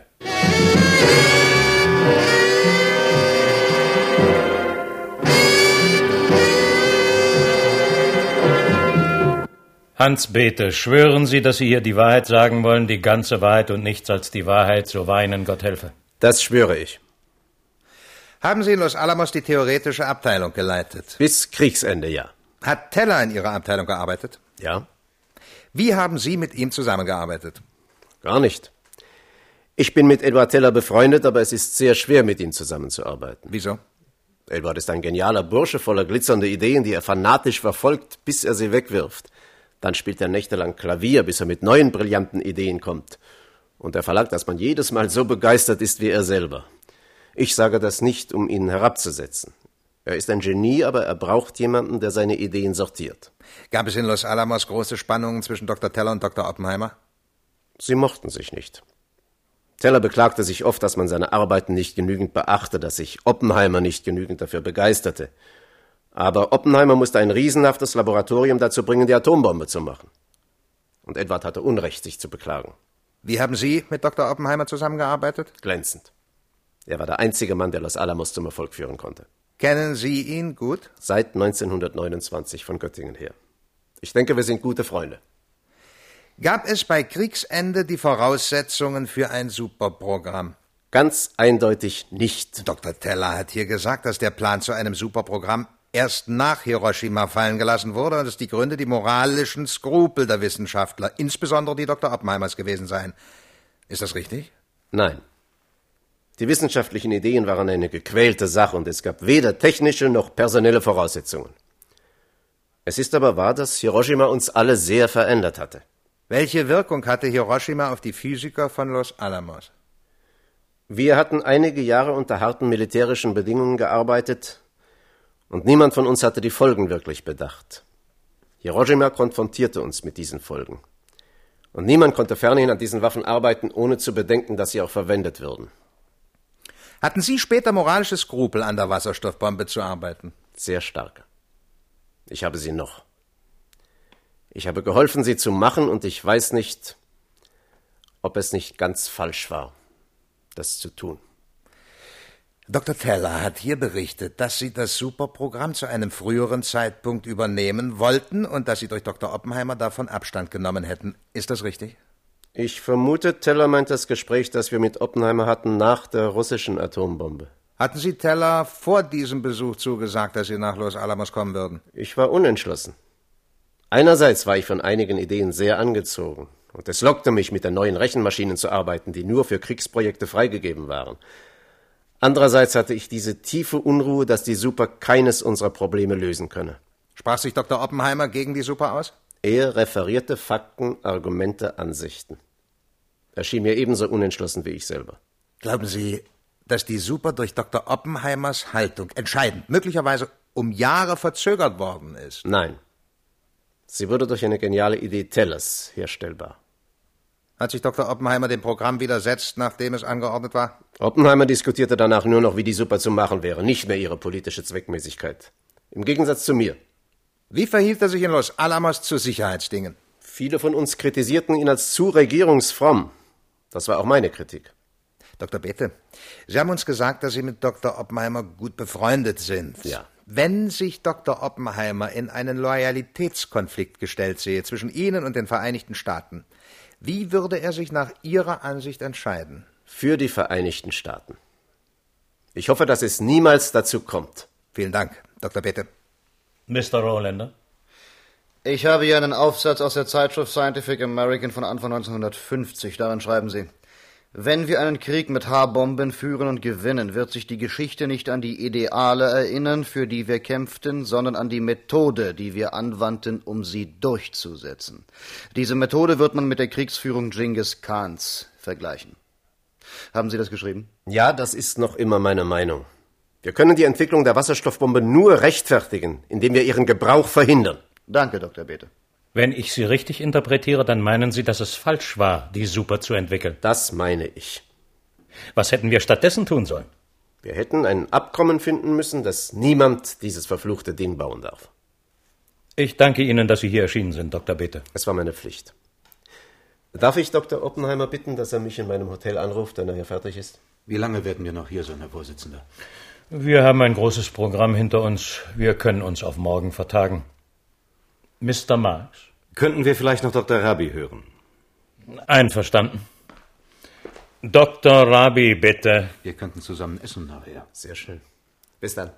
Hans Bethe, schwören Sie, dass Sie hier die Wahrheit sagen wollen, die ganze Wahrheit und nichts als die Wahrheit, so wahr Ihnen Gott helfe? Das schwöre ich. Haben Sie in Los Alamos die theoretische Abteilung geleitet? Bis Kriegsende, ja. Hat Teller in Ihrer Abteilung gearbeitet? Ja. Wie haben Sie mit ihm zusammengearbeitet? Gar nicht. Ich bin mit Edward Teller befreundet, aber es ist sehr schwer, mit ihm zusammenzuarbeiten. Wieso? Edward ist ein genialer Bursche voller glitzernder Ideen, die er fanatisch verfolgt, bis er sie wegwirft. Dann spielt er nächtelang Klavier, bis er mit neuen brillanten Ideen kommt. Und er verlangt, dass man jedes Mal so begeistert ist wie er selber. Ich sage das nicht, um ihn herabzusetzen. Er ist ein Genie, aber er braucht jemanden, der seine Ideen sortiert. Gab es in Los Alamos große Spannungen zwischen Dr. Teller und Dr. Oppenheimer? Sie mochten sich nicht. Teller beklagte sich oft, dass man seine Arbeiten nicht genügend beachte, dass sich Oppenheimer nicht genügend dafür begeisterte. Aber Oppenheimer musste ein riesenhaftes Laboratorium dazu bringen, die Atombombe zu machen. Und Edward hatte Unrecht, sich zu beklagen. Wie haben Sie mit Dr. Oppenheimer zusammengearbeitet? Glänzend. Er war der einzige Mann, der Los Alamos zum Erfolg führen konnte. Kennen Sie ihn gut? Seit 1929 von Göttingen her. Ich denke, wir sind gute Freunde. Gab es bei Kriegsende die Voraussetzungen für ein Superprogramm? Ganz eindeutig nicht. Dr. Teller hat hier gesagt, dass der Plan zu einem Superprogramm erst nach Hiroshima fallen gelassen wurde und dass die Gründe die moralischen Skrupel der Wissenschaftler, insbesondere die Dr. Oppenheimers, gewesen seien. Ist das richtig? Nein. Die wissenschaftlichen Ideen waren eine gequälte Sache und es gab weder technische noch personelle Voraussetzungen. Es ist aber wahr, dass Hiroshima uns alle sehr verändert hatte. Welche Wirkung hatte Hiroshima auf die Physiker von Los Alamos? Wir hatten einige Jahre unter harten militärischen Bedingungen gearbeitet und niemand von uns hatte die Folgen wirklich bedacht. Hiroshima konfrontierte uns mit diesen Folgen. Und niemand konnte fernerhin an diesen Waffen arbeiten, ohne zu bedenken, dass sie auch verwendet würden. Hatten Sie später moralische Skrupel, an der Wasserstoffbombe zu arbeiten? Sehr stark. Ich habe sie noch. Ich habe geholfen, sie zu machen, und ich weiß nicht, ob es nicht ganz falsch war, das zu tun. Dr. Teller hat hier berichtet, dass Sie das Superprogramm zu einem früheren Zeitpunkt übernehmen wollten und dass Sie durch Dr. Oppenheimer davon Abstand genommen hätten. Ist das richtig? Ich vermute, Teller meint das Gespräch, das wir mit Oppenheimer hatten, nach der russischen Atombombe. Hatten Sie Teller vor diesem Besuch zugesagt, dass Sie nach Los Alamos kommen würden? Ich war unentschlossen. Einerseits war ich von einigen Ideen sehr angezogen, und es lockte mich, mit den neuen Rechenmaschinen zu arbeiten, die nur für Kriegsprojekte freigegeben waren. Andererseits hatte ich diese tiefe Unruhe, dass die Super keines unserer Probleme lösen könne. Sprach sich Dr. Oppenheimer gegen die Super aus? Er referierte Fakten, Argumente, Ansichten. Er schien mir ebenso unentschlossen wie ich selber. Glauben Sie, dass die Super durch Dr. Oppenheimers Haltung entscheidend, möglicherweise um Jahre verzögert worden ist? Nein. Sie wurde durch eine geniale Idee Tellers herstellbar. Hat sich Dr. Oppenheimer dem Programm widersetzt, nachdem es angeordnet war? Oppenheimer diskutierte danach nur noch, wie die Super zu machen wäre, nicht mehr ihre politische Zweckmäßigkeit. Im Gegensatz zu mir. Wie verhielt er sich in Los Alamos zu Sicherheitsdingen? Viele von uns kritisierten ihn als zu regierungsfromm. Das war auch meine Kritik. Dr. Bethe, Sie haben uns gesagt, dass Sie mit Dr. Oppenheimer gut befreundet sind. Ja. Wenn sich Dr. Oppenheimer in einen Loyalitätskonflikt gestellt sehe zwischen Ihnen und den Vereinigten Staaten, wie würde er sich nach Ihrer Ansicht entscheiden? Für die Vereinigten Staaten. Ich hoffe, dass es niemals dazu kommt. Vielen Dank, Dr. Bethe. Mr. Rolander? Ich habe hier einen Aufsatz aus der Zeitschrift Scientific American von Anfang 1950. Darin schreiben Sie: Wenn wir einen Krieg mit H-Bomben führen und gewinnen, wird sich die Geschichte nicht an die Ideale erinnern, für die wir kämpften, sondern an die Methode, die wir anwandten, um sie durchzusetzen. Diese Methode wird man mit der Kriegsführung Genghis Khans vergleichen. Haben Sie das geschrieben? Ja, das ist noch immer meine Meinung. Wir können die Entwicklung der Wasserstoffbombe nur rechtfertigen, indem wir ihren Gebrauch verhindern. Danke, Dr. Bethe. Wenn ich Sie richtig interpretiere, dann meinen Sie, dass es falsch war, die Super zu entwickeln. Das meine ich. Was hätten wir stattdessen tun sollen? Wir hätten ein Abkommen finden müssen, dass niemand dieses verfluchte Ding bauen darf. Ich danke Ihnen, dass Sie hier erschienen sind, Dr. Bethe. Es war meine Pflicht. Darf ich Dr. Oppenheimer bitten, dass er mich in meinem Hotel anruft, wenn er hier fertig ist? Wie lange werden wir noch hier sein, Herr Vorsitzender? Wir haben ein großes Programm hinter uns. Wir können uns auf morgen vertagen. Mr. Marx? Könnten wir vielleicht noch Dr. Rabi hören? Einverstanden. Dr. Rabi, bitte. Wir könnten zusammen essen nachher. Sehr schön. Bis dann.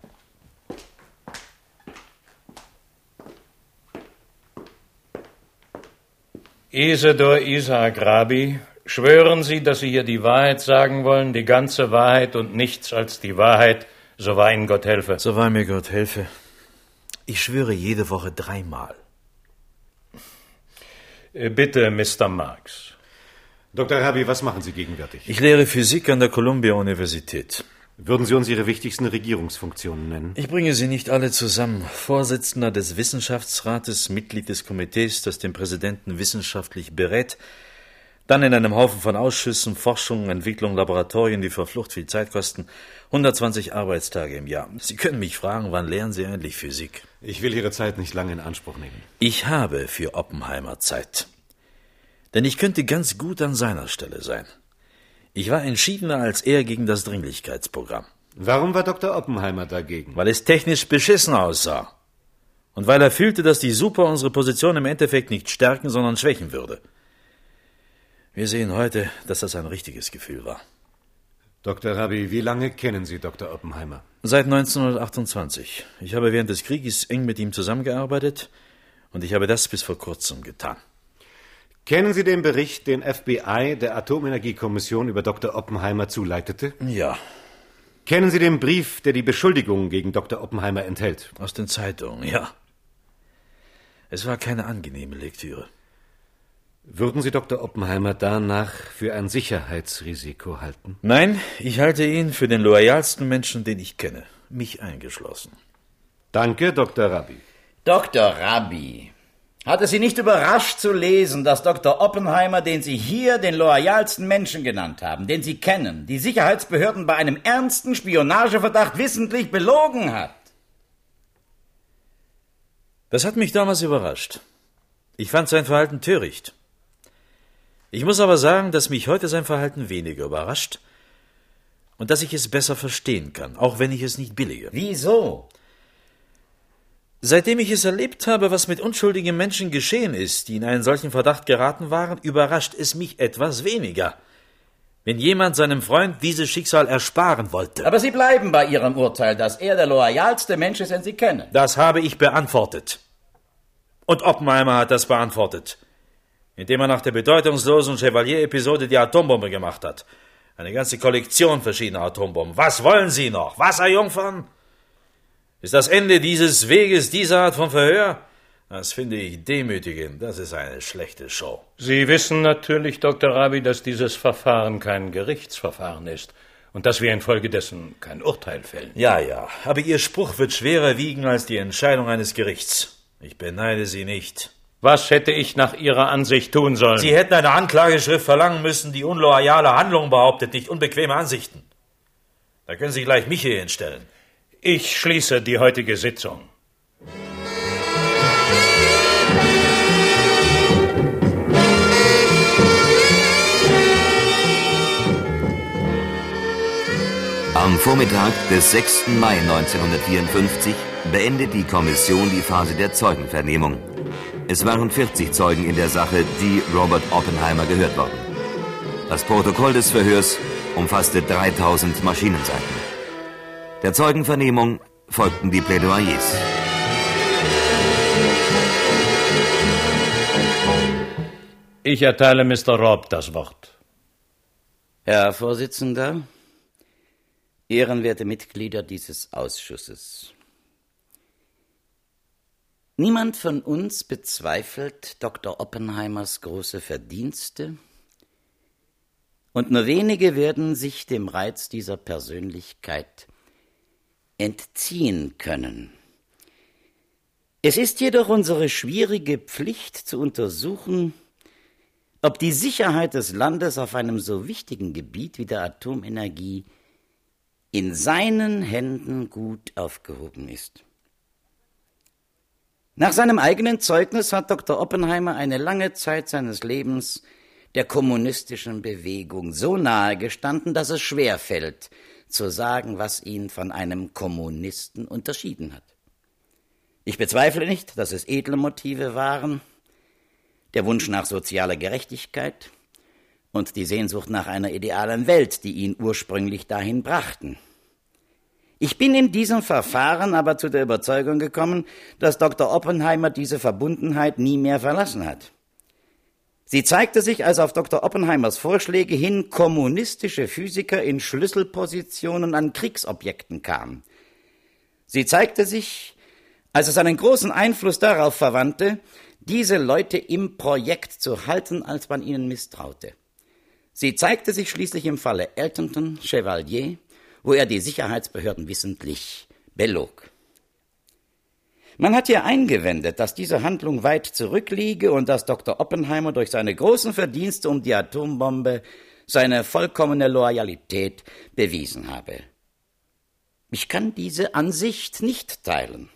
Isidor Isaac Rabi, schwören Sie, dass Sie hier die Wahrheit sagen wollen, die ganze Wahrheit und nichts als die Wahrheit, so wahr Ihnen Gott helfe? So wahr mir Gott helfe. Ich schwöre jede Woche 3-mal. Bitte, Mr. Marx. Dr. Rabi, was machen Sie gegenwärtig? Ich lehre Physik an der Columbia-Universität. Würden Sie uns Ihre wichtigsten Regierungsfunktionen nennen? Ich bringe sie nicht alle zusammen. Vorsitzender des Wissenschaftsrates, Mitglied des Komitees, das den Präsidenten wissenschaftlich berät, dann in einem Haufen von Ausschüssen, Forschung, Entwicklung, Laboratorien, die verflucht viel Zeit kosten, 120 Arbeitstage im Jahr. Sie können mich fragen, wann lernen Sie endlich Physik? Ich will Ihre Zeit nicht lange in Anspruch nehmen. Ich habe für Oppenheimer Zeit. Denn ich könnte ganz gut an seiner Stelle sein. Ich war entschiedener als er gegen das Dringlichkeitsprogramm. Warum war Dr. Oppenheimer dagegen? Weil es technisch beschissen aussah. Und weil er fühlte, dass die Super unsere Position im Endeffekt nicht stärken, sondern schwächen würde. Wir sehen heute, dass das ein richtiges Gefühl war. Dr. Rabi, wie lange kennen Sie Dr. Oppenheimer? Seit 1928. Ich habe während des Krieges eng mit ihm zusammengearbeitet und ich habe das bis vor kurzem getan. Kennen Sie den Bericht, den FBI der Atomenergiekommission über Dr. Oppenheimer zuleitete? Ja. Kennen Sie den Brief, der die Beschuldigungen gegen Dr. Oppenheimer enthält? Aus den Zeitungen, ja. Es war keine angenehme Lektüre. Würden Sie Dr. Oppenheimer danach für ein Sicherheitsrisiko halten? Nein, ich halte ihn für den loyalsten Menschen, den ich kenne. Mich eingeschlossen. Danke, Dr. Rabi. Dr. Rabi, hat es Sie nicht überrascht zu lesen, dass Dr. Oppenheimer, den Sie hier den loyalsten Menschen genannt haben, den Sie kennen, die Sicherheitsbehörden bei einem ernsten Spionageverdacht wissentlich belogen hat? Das hat mich damals überrascht. Ich fand sein Verhalten töricht. Ich muss aber sagen, dass mich heute sein Verhalten weniger überrascht und dass ich es besser verstehen kann, auch wenn ich es nicht billige. Wieso? Seitdem ich es erlebt habe, was mit unschuldigen Menschen geschehen ist, die in einen solchen Verdacht geraten waren, überrascht es mich etwas weniger, wenn jemand seinem Freund dieses Schicksal ersparen wollte. Aber Sie bleiben bei Ihrem Urteil, dass er der loyalste Mensch ist, den Sie kennen. Das habe ich beantwortet. Und Oppenheimer hat das beantwortet, indem er nach der bedeutungslosen Chevalier-Episode die Atombombe gemacht hat. Eine ganze Kollektion verschiedener Atombomben. Was wollen Sie noch? Wasserjungfern? Ist das Ende dieses Weges diese Art von Verhör? Das finde ich demütigend. Das ist eine schlechte Show. Sie wissen natürlich, Dr. Rabi, dass dieses Verfahren kein Gerichtsverfahren ist und dass wir infolgedessen kein Urteil fällen. Ja, aber Ihr Spruch wird schwerer wiegen als die Entscheidung eines Gerichts. Ich beneide Sie nicht. Was hätte ich nach Ihrer Ansicht tun sollen? Sie hätten eine Anklageschrift verlangen müssen, die unloyale Handlungen behauptet, nicht unbequeme Ansichten. Da können Sie gleich mich hier hinstellen. Ich schließe die heutige Sitzung. Am Vormittag des 6. Mai 1954 beendet die Kommission die Phase der Zeugenvernehmung. Es waren 40 Zeugen in der Sache, die Robert Oppenheimer gehört worden. Das Protokoll des Verhörs umfasste 3000 Maschinenseiten. Der Zeugenvernehmung folgten die Plädoyers. Ich erteile Mr. Robb das Wort. Herr Vorsitzender, ehrenwerte Mitglieder dieses Ausschusses. Niemand von uns bezweifelt Dr. Oppenheimers große Verdienste und nur wenige werden sich dem Reiz dieser Persönlichkeit entziehen können. Es ist jedoch unsere schwierige Pflicht zu untersuchen, ob die Sicherheit des Landes auf einem so wichtigen Gebiet wie der Atomenergie in seinen Händen gut aufgehoben ist. Nach seinem eigenen Zeugnis hat Dr. Oppenheimer eine lange Zeit seines Lebens der kommunistischen Bewegung so nahe gestanden, dass es schwerfällt, zu sagen, was ihn von einem Kommunisten unterschieden hat. Ich bezweifle nicht, dass es edle Motive waren, der Wunsch nach sozialer Gerechtigkeit und die Sehnsucht nach einer idealen Welt, die ihn ursprünglich dahin brachten. Ich bin in diesem Verfahren aber zu der Überzeugung gekommen, dass Dr. Oppenheimer diese Verbundenheit nie mehr verlassen hat. Sie zeigte sich, als auf Dr. Oppenheimers Vorschläge hin kommunistische Physiker in Schlüsselpositionen an Kriegsobjekten kamen. Sie zeigte sich, als es einen großen Einfluss darauf verwandte, diese Leute im Projekt zu halten, als man ihnen misstraute. Sie zeigte sich schließlich im Falle Eltonton, Chevalier wo er die Sicherheitsbehörden wissentlich belog. Man hat hier eingewendet, dass diese Handlung weit zurückliege und dass Dr. Oppenheimer durch seine großen Verdienste um die Atombombe seine vollkommene Loyalität bewiesen habe. Ich kann diese Ansicht nicht teilen.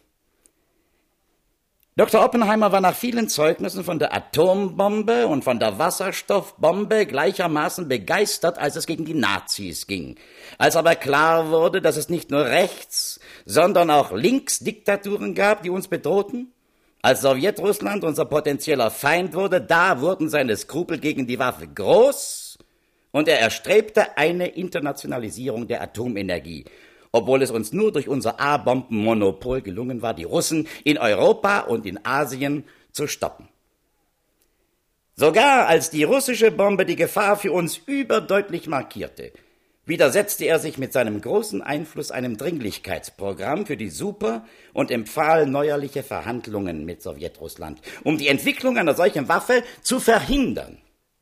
Dr. Oppenheimer war nach vielen Zeugnissen von der Atombombe und von der Wasserstoffbombe gleichermaßen begeistert, als es gegen die Nazis ging. Als aber klar wurde, dass es nicht nur Rechts-, sondern auch Linksdiktaturen gab, die uns bedrohten, als Sowjetrussland unser potenzieller Feind wurde, da wurden seine Skrupel gegen die Waffe groß und er erstrebte eine Internationalisierung der Atomenergie, obwohl es uns nur durch unser A-Bombenmonopol gelungen war, die Russen in Europa und in Asien zu stoppen. Sogar als die russische Bombe die Gefahr für uns überdeutlich markierte, widersetzte er sich mit seinem großen Einfluss einem Dringlichkeitsprogramm für die Super und empfahl neuerliche Verhandlungen mit Sowjetrussland, um die Entwicklung einer solchen Waffe zu verhindern.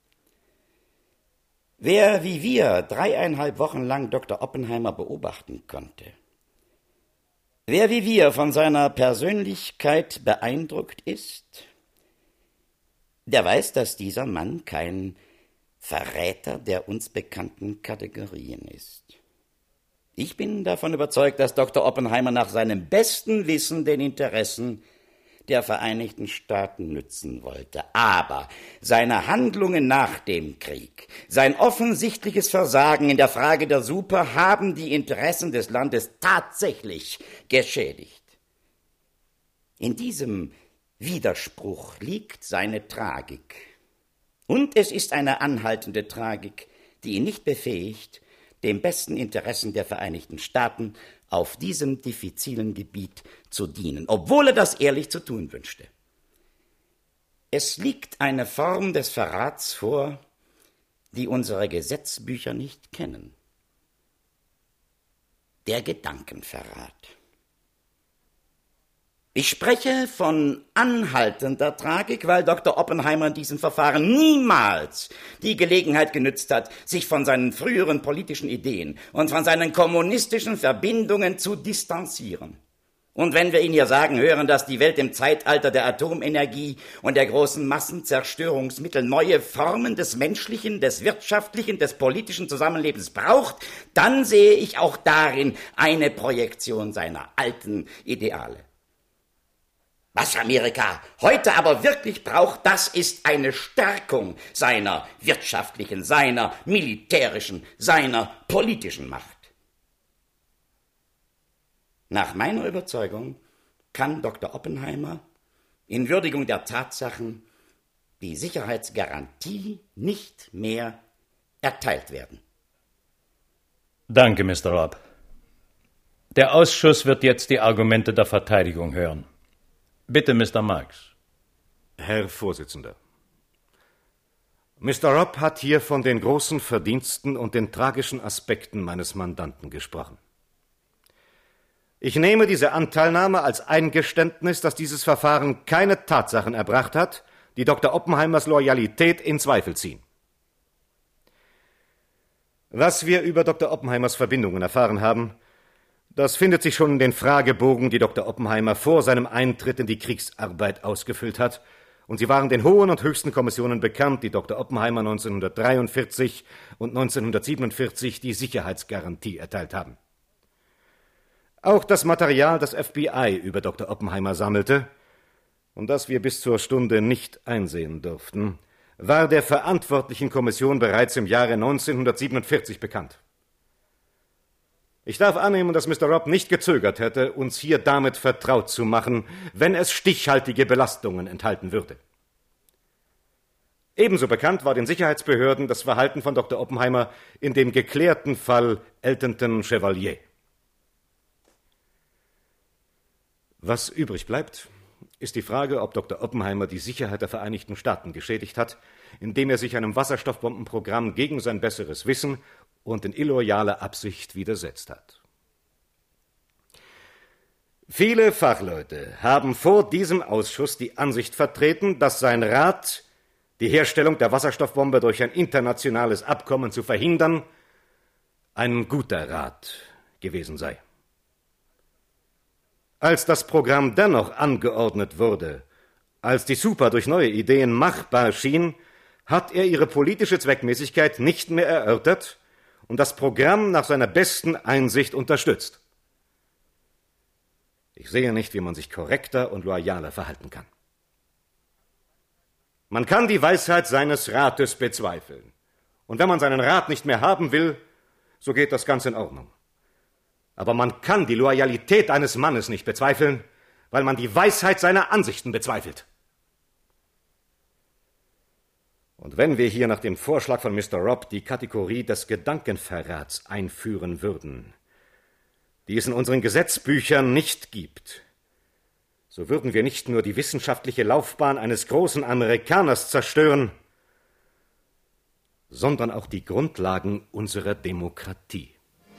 Wer wie wir 3,5 Wochen lang Dr. Oppenheimer beobachten konnte, wer wie wir von seiner Persönlichkeit beeindruckt ist, der weiß, dass dieser Mann kein Verräter der uns bekannten Kategorien ist. Ich bin davon überzeugt, dass Dr. Oppenheimer nach seinem besten Wissen den Interessen der Vereinigten Staaten nützen wollte. Aber seine Handlungen nach dem Krieg, sein offensichtliches Versagen in der Frage der Super haben die Interessen des Landes tatsächlich geschädigt. In diesem Widerspruch liegt seine Tragik. Und es ist eine anhaltende Tragik, die ihn nicht befähigt, den besten Interessen der Vereinigten Staaten auf diesem diffizilen Gebiet zu dienen, obwohl er das ehrlich zu tun wünschte. Es liegt eine Form des Verrats vor, die unsere Gesetzbücher nicht kennen. Der Gedankenverrat. Ich spreche von anhaltender Tragik, weil Dr. Oppenheimer in diesem Verfahren niemals die Gelegenheit genützt hat, sich von seinen früheren politischen Ideen und von seinen kommunistischen Verbindungen zu distanzieren. Und wenn wir ihn hier sagen hören, dass die Welt im Zeitalter der Atomenergie und der großen Massenzerstörungsmittel neue Formen des menschlichen, des wirtschaftlichen, des politischen Zusammenlebens braucht, dann sehe ich auch darin eine Projektion seiner alten Ideale. Was Amerika heute aber wirklich braucht, das ist eine Stärkung seiner wirtschaftlichen, seiner militärischen, seiner politischen Macht. Nach meiner Überzeugung kann Dr. Oppenheimer in Würdigung der Tatsachen die Sicherheitsgarantie nicht mehr erteilt werden. Danke, Mr. Robb. Der Ausschuss wird jetzt die Argumente der Verteidigung hören. Bitte, Mr. Marx. Herr Vorsitzender, Mr. Robb hat hier von den großen Verdiensten und den tragischen Aspekten meines Mandanten gesprochen. Ich nehme diese Anteilnahme als Eingeständnis, dass dieses Verfahren keine Tatsachen erbracht hat, die Dr. Oppenheimers Loyalität in Zweifel ziehen. Was wir über Dr. Oppenheimers Verbindungen erfahren haben, das findet sich schon in den Fragebogen, die Dr. Oppenheimer vor seinem Eintritt in die Kriegsarbeit ausgefüllt hat, und sie waren den hohen und höchsten Kommissionen bekannt, die Dr. Oppenheimer 1943 und 1947 die Sicherheitsgarantie erteilt haben. Auch das Material, das FBI über Dr. Oppenheimer sammelte und das wir bis zur Stunde nicht einsehen durften, war der verantwortlichen Kommission bereits im Jahre 1947 bekannt. Ich darf annehmen, dass Mr. Robb nicht gezögert hätte, uns hier damit vertraut zu machen, wenn es stichhaltige Belastungen enthalten würde. Ebenso bekannt war den Sicherheitsbehörden das Verhalten von Dr. Oppenheimer in dem geklärten Fall Eltonton Chevalier. Was übrig bleibt, ist die Frage, ob Dr. Oppenheimer die Sicherheit der Vereinigten Staaten geschädigt hat, indem er sich einem Wasserstoffbombenprogramm gegen sein besseres Wissen und in illoyaler Absicht widersetzt hat. Viele Fachleute haben vor diesem Ausschuss die Ansicht vertreten, dass sein Rat, die Herstellung der Wasserstoffbombe durch ein internationales Abkommen zu verhindern, ein guter Rat gewesen sei. Als das Programm dennoch angeordnet wurde, als die Super durch neue Ideen machbar schien, hat er ihre politische Zweckmäßigkeit nicht mehr erörtert und das Programm nach seiner besten Einsicht unterstützt. Ich sehe nicht, wie man sich korrekter und loyaler verhalten kann. Man kann die Weisheit seines Rates bezweifeln. Und wenn man seinen Rat nicht mehr haben will, so geht das ganz in Ordnung. Aber man kann die Loyalität eines Mannes nicht bezweifeln, weil man die Weisheit seiner Ansichten bezweifelt. Und wenn wir hier nach dem Vorschlag von Mr. Robb die Kategorie des Gedankenverrats einführen würden, die es in unseren Gesetzbüchern nicht gibt, so würden wir nicht nur die wissenschaftliche Laufbahn eines großen Amerikaners zerstören, sondern auch die Grundlagen unserer Demokratie.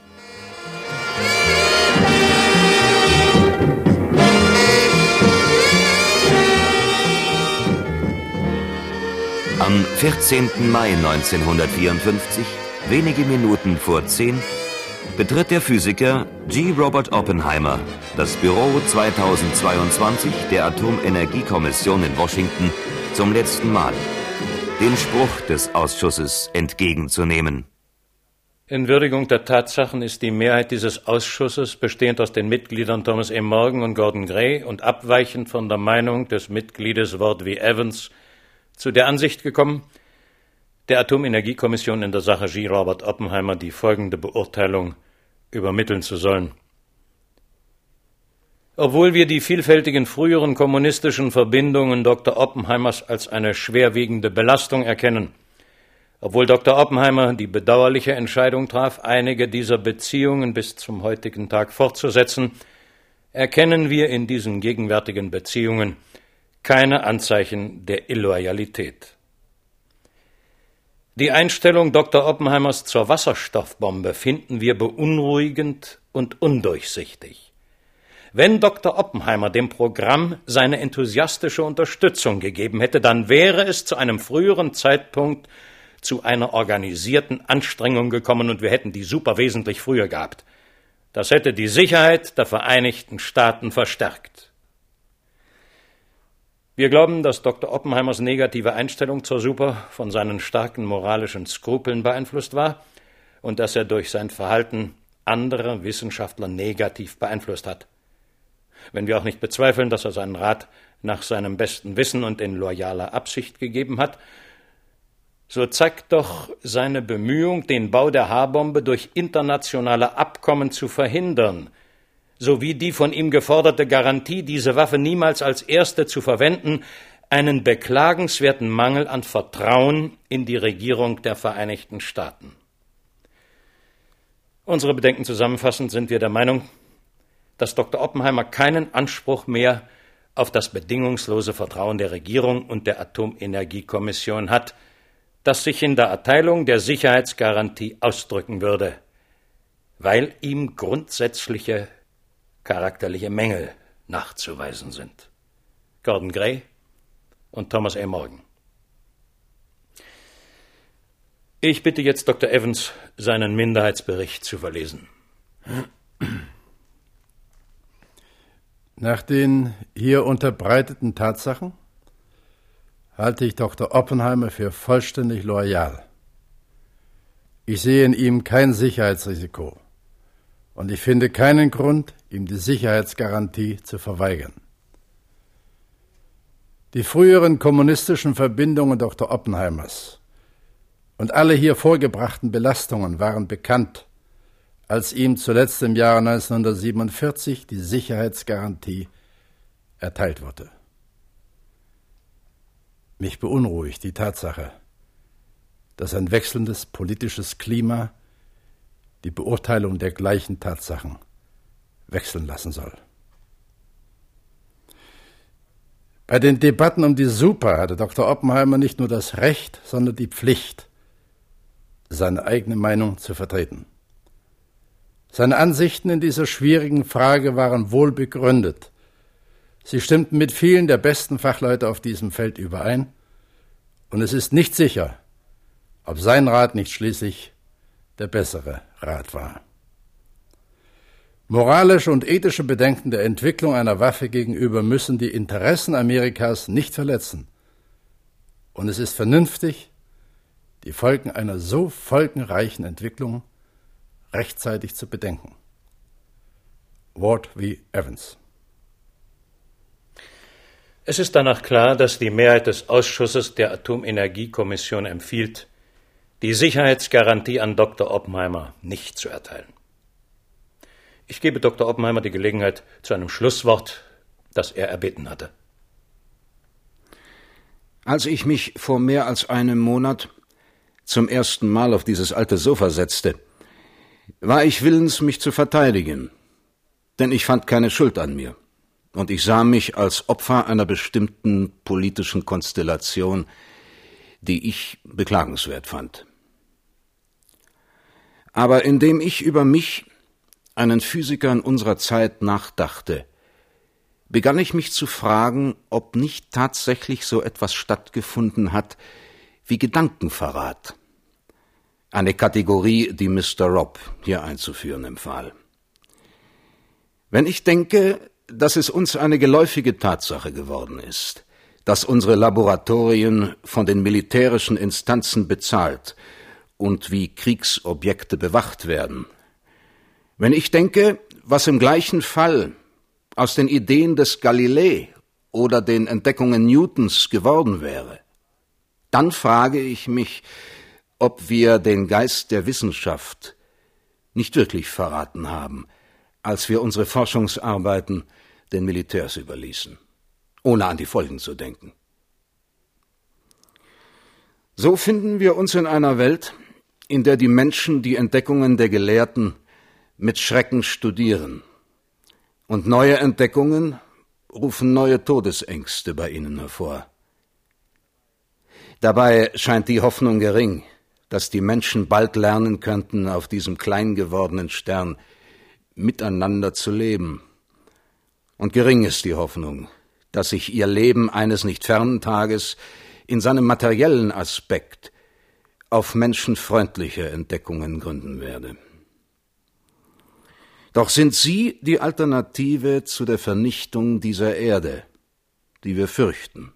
Am 14. Mai 1954, wenige Minuten vor 10, betritt der Physiker G. Robert Oppenheimer das Büro 2022 der Atomenergiekommission in Washington zum letzten Mal, den Spruch des Ausschusses entgegenzunehmen. In Würdigung der Tatsachen ist die Mehrheit dieses Ausschusses, bestehend aus den Mitgliedern Thomas A. Morgan und Gordon Gray und abweichend von der Meinung des Mitgliedes Ward V. Evans, zu der Ansicht gekommen, der Atomenergiekommission in der Sache G. Robert Oppenheimer die folgende Beurteilung übermitteln zu sollen. Obwohl wir die vielfältigen früheren kommunistischen Verbindungen Dr. Oppenheimers als eine schwerwiegende Belastung erkennen, obwohl Dr. Oppenheimer die bedauerliche Entscheidung traf, einige dieser Beziehungen bis zum heutigen Tag fortzusetzen, erkennen wir in diesen gegenwärtigen Beziehungen keine Anzeichen der Illoyalität. Die Einstellung Dr. Oppenheimers zur Wasserstoffbombe finden wir beunruhigend und undurchsichtig. Wenn Dr. Oppenheimer dem Programm seine enthusiastische Unterstützung gegeben hätte, dann wäre es zu einem früheren Zeitpunkt zu einer organisierten Anstrengung gekommen und wir hätten die Super wesentlich früher gehabt. Das hätte die Sicherheit der Vereinigten Staaten verstärkt. Wir glauben, dass Dr. Oppenheimers negative Einstellung zur Super von seinen starken moralischen Skrupeln beeinflusst war und dass er durch sein Verhalten andere Wissenschaftler negativ beeinflusst hat. Wenn wir auch nicht bezweifeln, dass er seinen Rat nach seinem besten Wissen und in loyaler Absicht gegeben hat, so zeigt doch seine Bemühung, den Bau der H-Bombe durch internationale Abkommen zu verhindern, sowie die von ihm geforderte Garantie, diese Waffe niemals als erste zu verwenden, einen beklagenswerten Mangel an Vertrauen in die Regierung der Vereinigten Staaten. Unsere Bedenken zusammenfassend sind wir der Meinung, dass Dr. Oppenheimer keinen Anspruch mehr auf das bedingungslose Vertrauen der Regierung und der Atomenergiekommission hat, das sich in der Erteilung der Sicherheitsgarantie ausdrücken würde, weil ihm grundsätzliche charakterliche Mängel nachzuweisen sind. Gordon Gray und Thomas A. Morgan. Ich bitte jetzt Dr. Evans, seinen Minderheitsbericht zu verlesen. Nach den hier unterbreiteten Tatsachen halte ich Dr. Oppenheimer für vollständig loyal. Ich sehe in ihm kein Sicherheitsrisiko und ich finde keinen Grund, ihm die Sicherheitsgarantie zu verweigern. Die früheren kommunistischen Verbindungen Dr. Oppenheimers und alle hier vorgebrachten Belastungen waren bekannt, als ihm zuletzt im Jahre 1947 die Sicherheitsgarantie erteilt wurde. Mich beunruhigt die Tatsache, dass ein wechselndes politisches Klima die Beurteilung der gleichen Tatsachen wechseln lassen soll. Bei den Debatten um die Super hatte Dr. Oppenheimer nicht nur das Recht, sondern die Pflicht, seine eigene Meinung zu vertreten. Seine Ansichten in dieser schwierigen Frage waren wohl begründet. Sie stimmten mit vielen der besten Fachleute auf diesem Feld überein, und es ist nicht sicher, ob sein Rat nicht schließlich der bessere Rat war. Moralische und ethische Bedenken der Entwicklung einer Waffe gegenüber müssen die Interessen Amerikas nicht verletzen. Und es ist vernünftig, die Folgen einer so folgenreichen Entwicklung rechtzeitig zu bedenken. Ward V. Evans. Es ist danach klar, dass die Mehrheit des Ausschusses der Atomenergiekommission empfiehlt, die Sicherheitsgarantie an Dr. Oppenheimer nicht zu erteilen. Ich gebe Dr. Oppenheimer die Gelegenheit zu einem Schlusswort, das er erbeten hatte. Als ich mich vor mehr als einem Monat zum ersten Mal auf dieses alte Sofa setzte, war ich willens, mich zu verteidigen, denn ich fand keine Schuld an mir, und ich sah mich als Opfer einer bestimmten politischen Konstellation, die ich beklagenswert fand. Aber indem ich über mich, einen Physiker in unserer Zeit, nachdachte, begann ich mich zu fragen, ob nicht tatsächlich so etwas stattgefunden hat wie Gedankenverrat. Eine Kategorie, die Mr. Robb hier einzuführen empfahl. Wenn ich denke, dass es uns eine geläufige Tatsache geworden ist, dass unsere Laboratorien von den militärischen Instanzen bezahlt und wie Kriegsobjekte bewacht werden, wenn ich denke, was im gleichen Fall aus den Ideen des Galilei oder den Entdeckungen Newtons geworden wäre, dann frage ich mich, ob wir den Geist der Wissenschaft nicht wirklich verraten haben, als wir unsere Forschungsarbeiten den Militärs überließen, ohne an die Folgen zu denken. So finden wir uns in einer Welt, in der die Menschen die Entdeckungen der Gelehrten mit Schrecken studieren, und neue Entdeckungen rufen neue Todesängste bei ihnen hervor. Dabei scheint die Hoffnung gering, dass die Menschen bald lernen könnten, auf diesem klein gewordenen Stern miteinander zu leben. Und gering ist die Hoffnung, dass sich ihr Leben eines nicht fernen Tages in seinem materiellen Aspekt auf menschenfreundliche Entdeckungen gründen werde. Doch sind sie die Alternative zu der Vernichtung dieser Erde, die wir fürchten.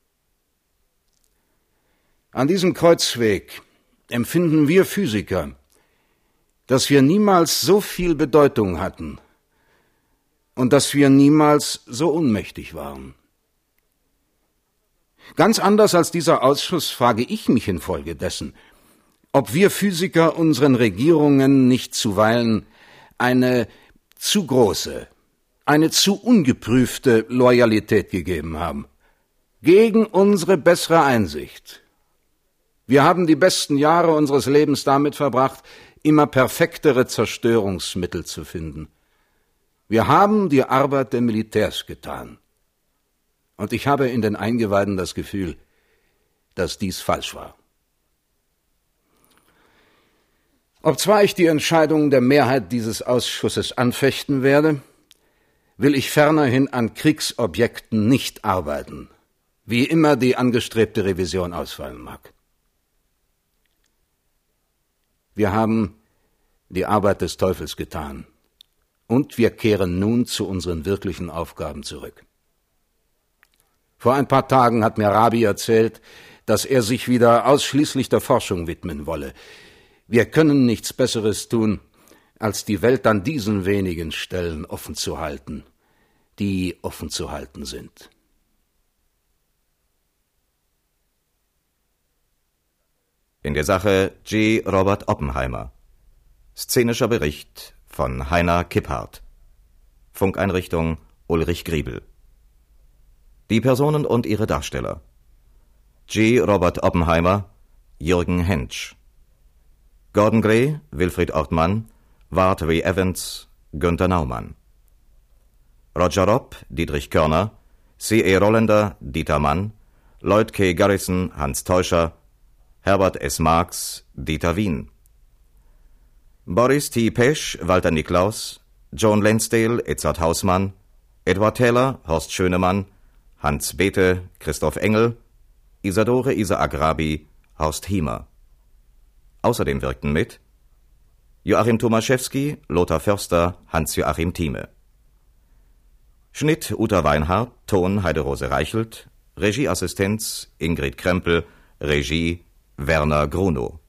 An diesem Kreuzweg empfinden wir Physiker, dass wir niemals so viel Bedeutung hatten und dass wir niemals so unmächtig waren. Ganz anders als dieser Ausschuss frage ich mich infolgedessen, ob wir Physiker unseren Regierungen nicht zuweilen eine zu große, eine zu ungeprüfte Loyalität gegeben haben, gegen unsere bessere Einsicht. Wir haben die besten Jahre unseres Lebens damit verbracht, immer perfektere Zerstörungsmittel zu finden. Wir haben die Arbeit der Militärs getan. Und ich habe in den Eingeweiden das Gefühl, dass dies falsch war. Obzwar ich die Entscheidung der Mehrheit dieses Ausschusses anfechten werde, will ich fernerhin an Kriegsobjekten nicht arbeiten, wie immer die angestrebte Revision ausfallen mag. Wir haben die Arbeit des Teufels getan und wir kehren nun zu unseren wirklichen Aufgaben zurück. Vor ein paar Tagen hat mir Rabi erzählt, dass er sich wieder ausschließlich der Forschung widmen wolle. Wir können nichts Besseres tun, als die Welt an diesen wenigen Stellen offen zu halten, die offen zu halten sind. In der Sache G. Robert Oppenheimer. Szenischer Bericht von Heiner Kipphardt. Funkeinrichtung Ulrich Griebel. Die Personen und ihre Darsteller: G. Robert Oppenheimer, Jürgen Hentsch. Gordon Gray, Wilfried Ortmann, Ward V. Evans, Günther Naumann. Roger Robb, Dietrich Körner, C.E. Rollender, Dieter Mann, Lloyd K. Garrison, Hans Teuscher, Herbert S. Marx, Dieter Wien. Boris T. Pesch, Walter Niklaus, Joan Lansdale, Edzard Hausmann, Edward Taylor, Horst Schönemann, Hans Bethe, Christoph Engel, Isadore Isaak Rabi, Horst Hiemer. Außerdem wirkten mit Joachim Tomaszewski, Lothar Förster, Hans-Joachim Thieme. Schnitt Uta Weinhardt, Ton Heiderose Reichelt, Regieassistenz Ingrid Krempel, Regie Werner Grunow.